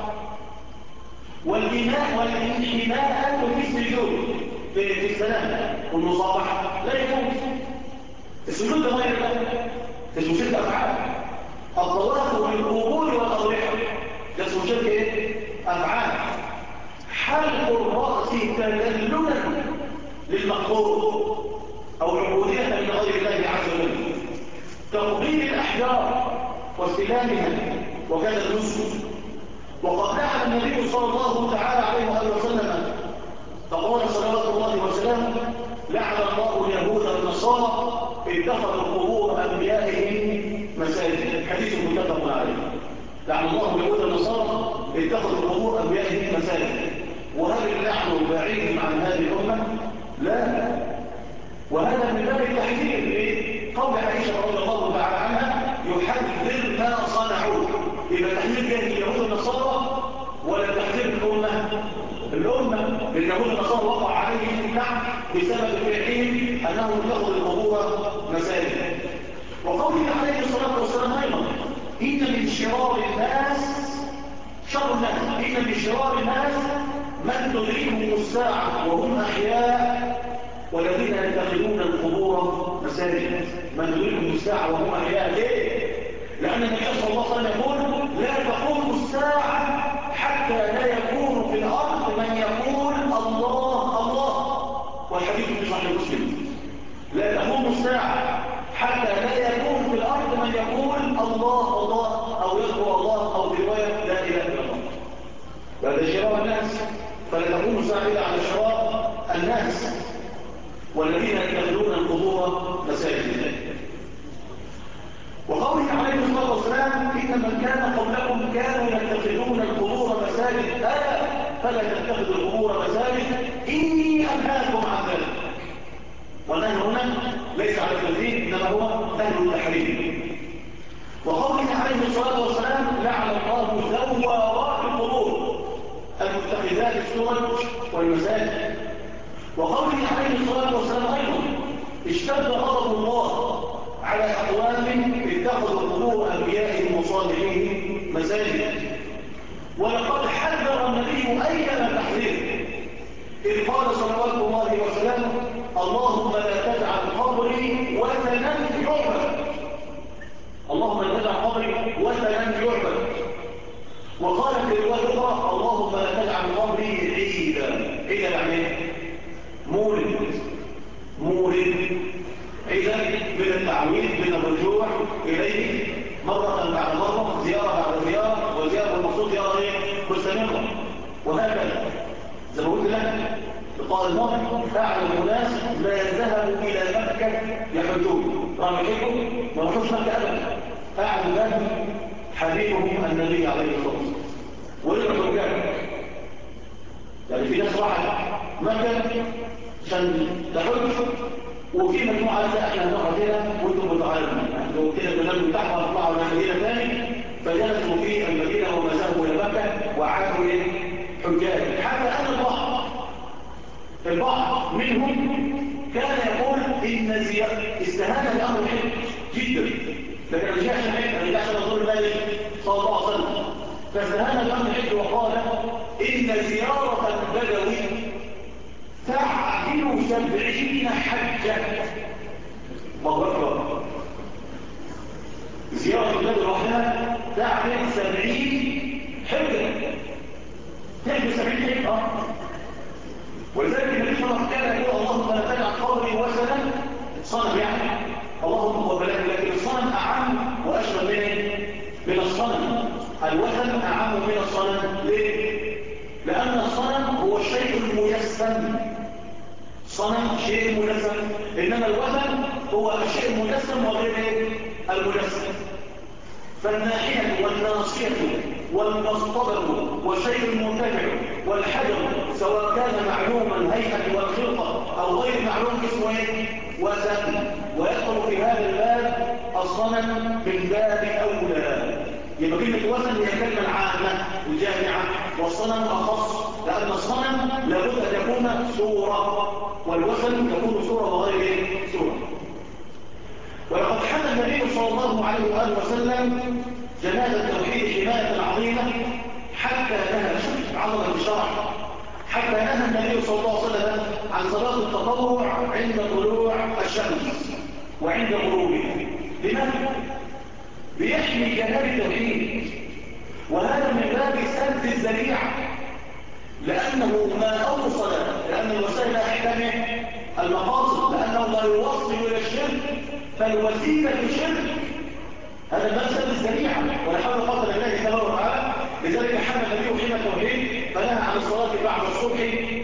والانحناء في السجود في السلام والمصابحة لا يجوز. السجود لغير الله اسمه شرك أفعال. الطواف بالقبور والأضرحة ده اسمه شرك ايه؟ أفعال. حلق الرأس تذللا للمقبور أو عبودية لغير الله عز وجل. تقبيل الأحجار واستلامها وكذا النسك. وقد لعن النبي صلى الله تعالى عليه وآله وسلم فقال صلوات الله وسلامه: لعن الله اليهود والنصارى اتخذوا قبور أنبيائهم مساجد. حديث متفق عليه. لعن الله اليهود والنصارى اتخذوا قبور أنبيائهم مساجد. وهل اللعن بعيد عن هذه الأمة؟ لا. وهذا من باب التحذير قول عائشة رضي الله تعالى عنها: يحذر ما صنعوا. يبقى تحذير كان اليهود والنصارى ولا تحذير الأمة لليهود والنصارى وقع عليهم اللعن بسبب فعلهم أنهم اتخذوا القبور مساجد. وقوله عليه الصلاة والسلام أيضا: إن من شرار الناس إن من شرار الناس من تدركهم الساعة وهم أحياء والذين يتخذون القبور مساجد. من تدركهم الساعة وهم أحياء. ليه؟ لأن النبي صلى الله عليه وسلم يقول: لا تقوم الساعة حتى لا يكون في الأرض من يقول الله الله. والحديث في صحيح مسلم: لا تقوم الساعة حتى لا يكون في الأرض من يقول الله الله أو يذكر الله أو في رواية لا إله إلا الله. وهذا شرار الناس. فلا تقوم الساعة إلا على شرار الناس والذين يتخذون القبور مساجد. وقوله عليه الصلاة والسلام: إن من كان قبلكم كانوا يتخذون القبور مساجد فلا تتخذوا القبور مساجد إني أنهاكم عن ذلك. والنهي هنا ليس على التنزيل إنما هو نهي التحريم. وقوله عليه الصلاة والسلام: لعن الله زوارات القبور المتخذات السرج والمساجد. وقوله عليه الصلاة والسلام أيضا: اشتد غضب الله على أقوام اتخذوا قبور أنبيائهم وصالحين مساجد. ولقد حذر النبي أيما التحذير إذ قال صلوات الله وسلامه: اللهم لا تجعل قبري وثنا يعبد. اللهم لا تجعل قبري وثنا يعبد. وقال في رواية أخرى: اللهم لا تجعل قبري عيدا. عيدا يعني مولد عيدا من التعويض من الرجوع إليه مرة بعد مرة، زيارة بعد زيارة، وزيارة المقصود زيارة مستمرة. وهكذا زي ما قلت لك لقاء المؤمن أعلم الناس لا يذهب إلى مكة يحجون. راح يحجوا ما راحوش مكة أبدا. أعلم ذلك حبيبهم النبي عليه الصلاة والسلام. ورجعوا يعني في ناس راحت مكة عشان تحج، وفي مجموعة لا احنا هنقعد هنا وانتم متعارضين، لو كده بدل بتاعهم هنطلعوا على مدينة ثاني، فجلسوا في المدينة وما ذهبوا إلى مكة وعادوا حجاج. حتى أن البعض منهم كان يقول إن استهانة الأمر حج جدا، لكن ما رجعش حج، ما رجعش رسول الله صلى الله عليه وسلم، فاستهان الأمر حج وقال إن زيارة البدوي تعجب 70 حجة. الله أكبر. زيارة البلاد لوحدها تعمل 70 حجة. تعمل 70 حجة. ولذلك النبي صلى الله عليه وسلم كان يقول اللهم لا تجعل قبري وثنا صنم، يعني اللهم وبلغ، لكن الصنم أعم وأشمل من الصنم. الوثن أعم من الصنم. ليه؟ لأن الصنم هو الشيء المجسم. صنم شيء مجسم، إنما الوثن هو الشيء المجسم وغير المجسم. فالناحية والناصية والمصطبر والشيء المرتفع والحجر سواء كان معلوم الهيئة والخلقة أو غير معلوم اسمه وثن. ويدخل في هذا الباب الصنم من باب أولى. يبقى كلمة وثن هي كلمة عامة الجامعة، والصنم أخص، لأن الصنم لابد أن يكون صورة، والوثن يكون صورة وغير صورة. ولقد حمى النبي صلى الله عليه وآله وسلم جناب التوحيد حماية عظيمة حتى نهى عظمة الشرع، حتى نهى النبي صلى الله عليه وسلم عن صلاة التطوع عند طلوع الشمس وعند غروبها. لماذا؟ بيحمي جناب التوحيد، وهذا من باب سد الذريعة، لأنه ما أوصل، لأن الوسائل تحتمل المقاصد، لأنه لا يوصل إلى الشرك، فالوسيلة شرك. هذا باب سد الذريعة، ونحاول قتل الله تبارك وتعالى. لذلك حمى النبي حمى التوحيد فنهى عن الصلاة بعد الصبح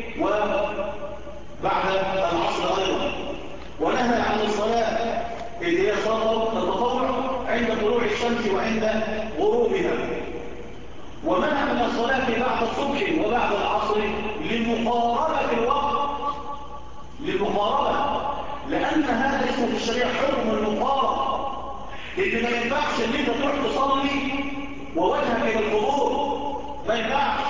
وبعد العصر أيضا، ونهى عن الصلاة اللي هي صلاة التطوع عند طلوع الشمس وعند غروبها، ومنع من الصلاة بعد الصبح وبعد العصر لمقاربة الوقت، للمقاربة، لأن هذا اسمه في الشريعة حكم المقاربة. لأن ما ينفعش ان انت تروح تصلي ووجهك الى القبور، ما ينفعش.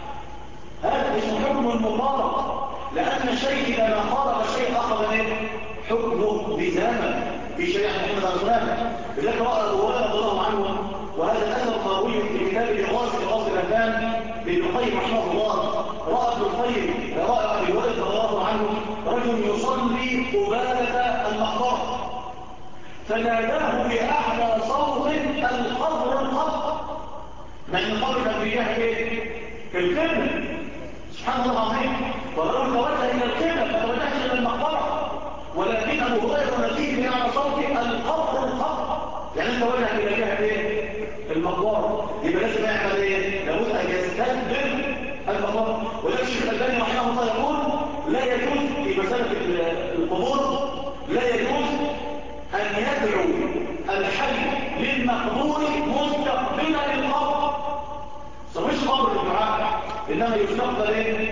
هذا اسمه حكم المقاربة، لأن شيء إذا ما قارب شيء أخذ منه حكمه لزاما في شريعة محمد صلى الله عليه وسلم. لذلك رأى أبو هريرة رضي الله عنه، وهذا الأثر مروي في كتاب الإغاثة الأفهام لابن القيم رحمه الله. رأى ابن القيم، رأى أبي هريرة رضي الله عنه رجل يصلي قبالة المقبرة، فناداه بأعلى صوت القبر القبر، لأن القبر كان بيجاه في القبلة. سبحان الله العظيم. فالرجل توجه إلى القبلة ما توجهش إلى المقبرة، ولكن أبو هريرة ناديه بأعلى صوت القبر القبر، يعني أنت وجهك إلى جهة المقبرة. يبقى لازم يعمل ايه؟ لابد ان يستدبر المقبرة. وده الشيخ الألباني رحمه الله يقول لا يجوز في مسألة القبور، لا يجوز ان يدعو الحي للمقبور مستقبلا للقبر. مش قبر الدعاء، انما يستقبل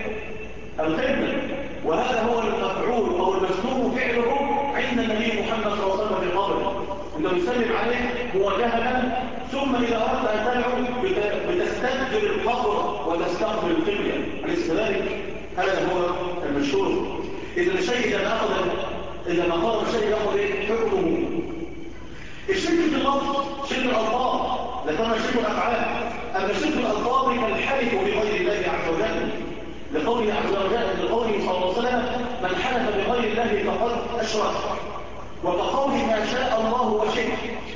القبلة، وهذا هو المفعول او المسلوب فعله عند النبي محمد صلى الله عليه وسلم في قبره، انه يسلم عليه مواجهة، ثم إذا أردت أن تدعو بتستدبر القبر وتستقبل القبلة. أليس كذلك؟ هذا هو المشهور. إذا الشيء إذا ما قال الشيء يأخذ حكمه. الشرك في اللفظ شرك الألفاظ، ذكرنا شرك الأفعال. أما شرك الألفاظ كالحلف بغير الله عز وجل، لقوله عز وجل، لقوله صلى الله عليه وسلم من حلف بغير الله فقد أشرك، وكقوله ما شاء الله وشئت.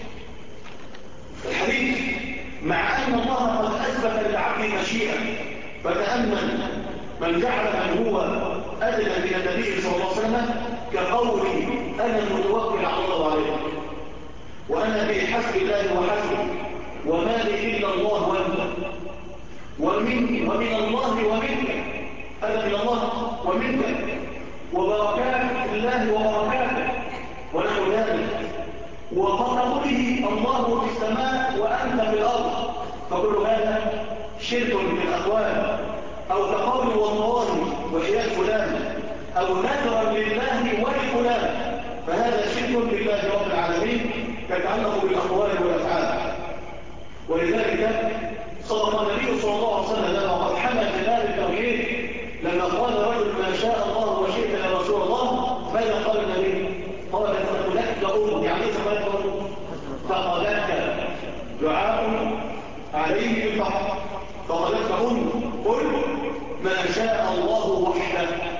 الحديث مع أن الله قد أثبت للعبد مشيئة، فتأمل من جعل من هو أدنى من النبي صلى الله عليه وسلم كقوله أنا المتوكل على الله عليه، وأنا بحسب الله وحسبه، وما لي إلا الله وأنت، ومن الله ومنك، أنا من الله ومنك، وبركات الله وبركاته، ونحو ذلك. وقوله الله في السماء وأنت في الأرض، فكل هذا شرك في الأقوال، أو كقول والله وحياة فلان، أو نذرا لله ولفلان، فهذا شرك بالله رب العالمين يتعلق بالأقوال والأفعال. ولذلك صدق النبي صلى الله عليه وسلم وقد حمى جلال التوحيد لما قال رجل ما شاء الله وشئت يا رسول الله، ماذا قال النبي؟ قال فقدتك يعني ايه فقدتك دعاء عليه بالفقر، فقدتك قل ما شاء الله وحده.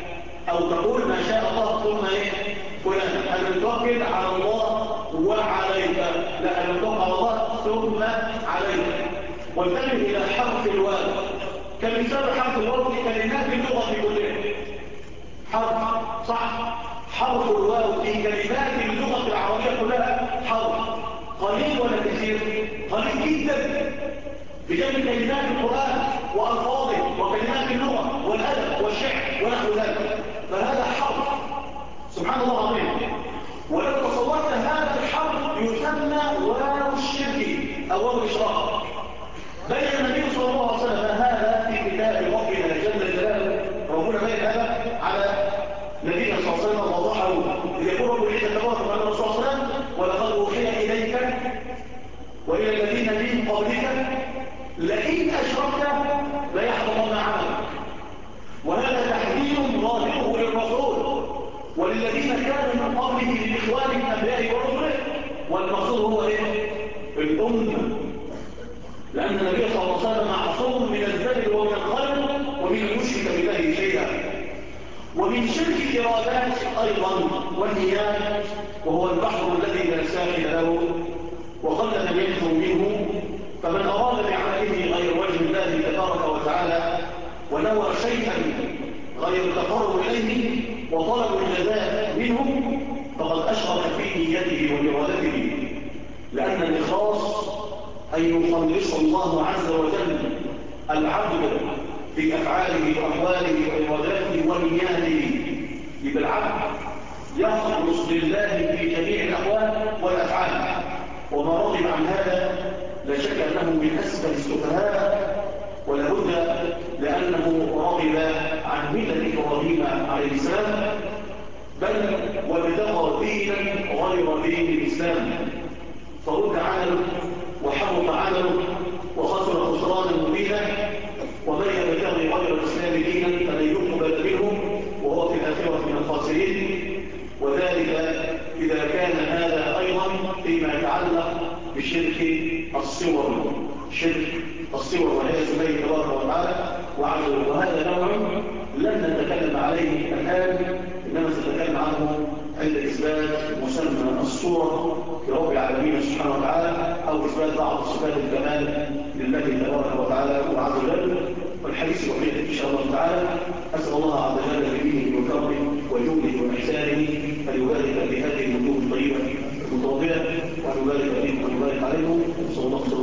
أو تقول ما شاء الله ثم إيه فلان. أنا متوكل على الله وعليك، لا أنا متوكل على الله ثم عليك. وانتبه إلى حرف الواو كمثال. حرف الواو في كلمات اللغة كلها حرف صح. حرف الواو في كلمات اللغة العربية كلها حرف قليل ولا كثير؟ قليل جدا بجانب كلمات القرآن وألفاظه وكلمات اللغة والأدب والشعر ونحو ذلك. فهذا حرف سبحان الله العظيم. ولو تصورت هذا الحرف يسمى واو الشرك أو واو الإشراك. بين النبي صلى الله عليه وسلم هذا في كتاب ربنا جل جلاله. ربنا بين هذا على نبينا صلى الله عليه وسلم وضحه يقول رب العزة تبارك وتعالى الرسول صلى الله عليه وسلم ولقد أوحي إليك وإلى الذين من قبلك لئن أشركت ليحبطن عملك. وهذا تحذير ظاهره للرسول وللذين كانوا من قبله من إخوان الأنبياء ورسله. والمقصود هو إيه؟ الأمة. لأن النبي صلى الله عليه وسلم معصوم من الزلل ومن الخلق ومن المشرك بالله شيئا ومن شرك الإرادات أيضا والنيات، وهو البحر الذي لا ساحل له وقل من ينفر منه. فمن أراد بعمله غير وجه الله تبارك وتعالى ونوى شيئا غير التقرب إليه وطلب الجزاء منه فقد أشرك في نيته وإرادته. لأن الإخلاص أن يخلص الله عز وجل العبد في أفعاله وأقواله وإراداته ونياته. يبقى العبد يخلص لله في جميع الأقوال والأفعال. وما رغب عن هذا لا شك أنه من أسفل السفهاء ولا بد، لأنه رغب عن ملة إبراهيم عليه السلام بل وابتغى دينا غير دين الإسلام فرد عمله وحبط عمله وخسر خسرانا مبينا. ومن يبتغي غير الإسلام دينا فلن يقبل منه وهو في الآخرة من الخاسرين. وذلك إذا كان هذا أيضا فيما يتعلق بشرك الصور. شرك الصور وهي اسمه تبارك وتعالى وعزله. وهذا نوع لن نتكلم عليه الآن، إنما سنتكلم عنه عند إثبات مسمى الصورة لرب العالمين سبحانه وتعالى أو إثبات بعض صفات الكمال لله تبارك وتعالى وعز وجل. والحديث بقية إن شاء الله تعالى. أسأل الله عز وجل بيده وكرمه وجوده وإحسانه أن يبارك بهذه الوجوه الطيبة المتواضعة وأن يبارك فيكم وأن يبارك عليكم. صلى الله عليه وسلم.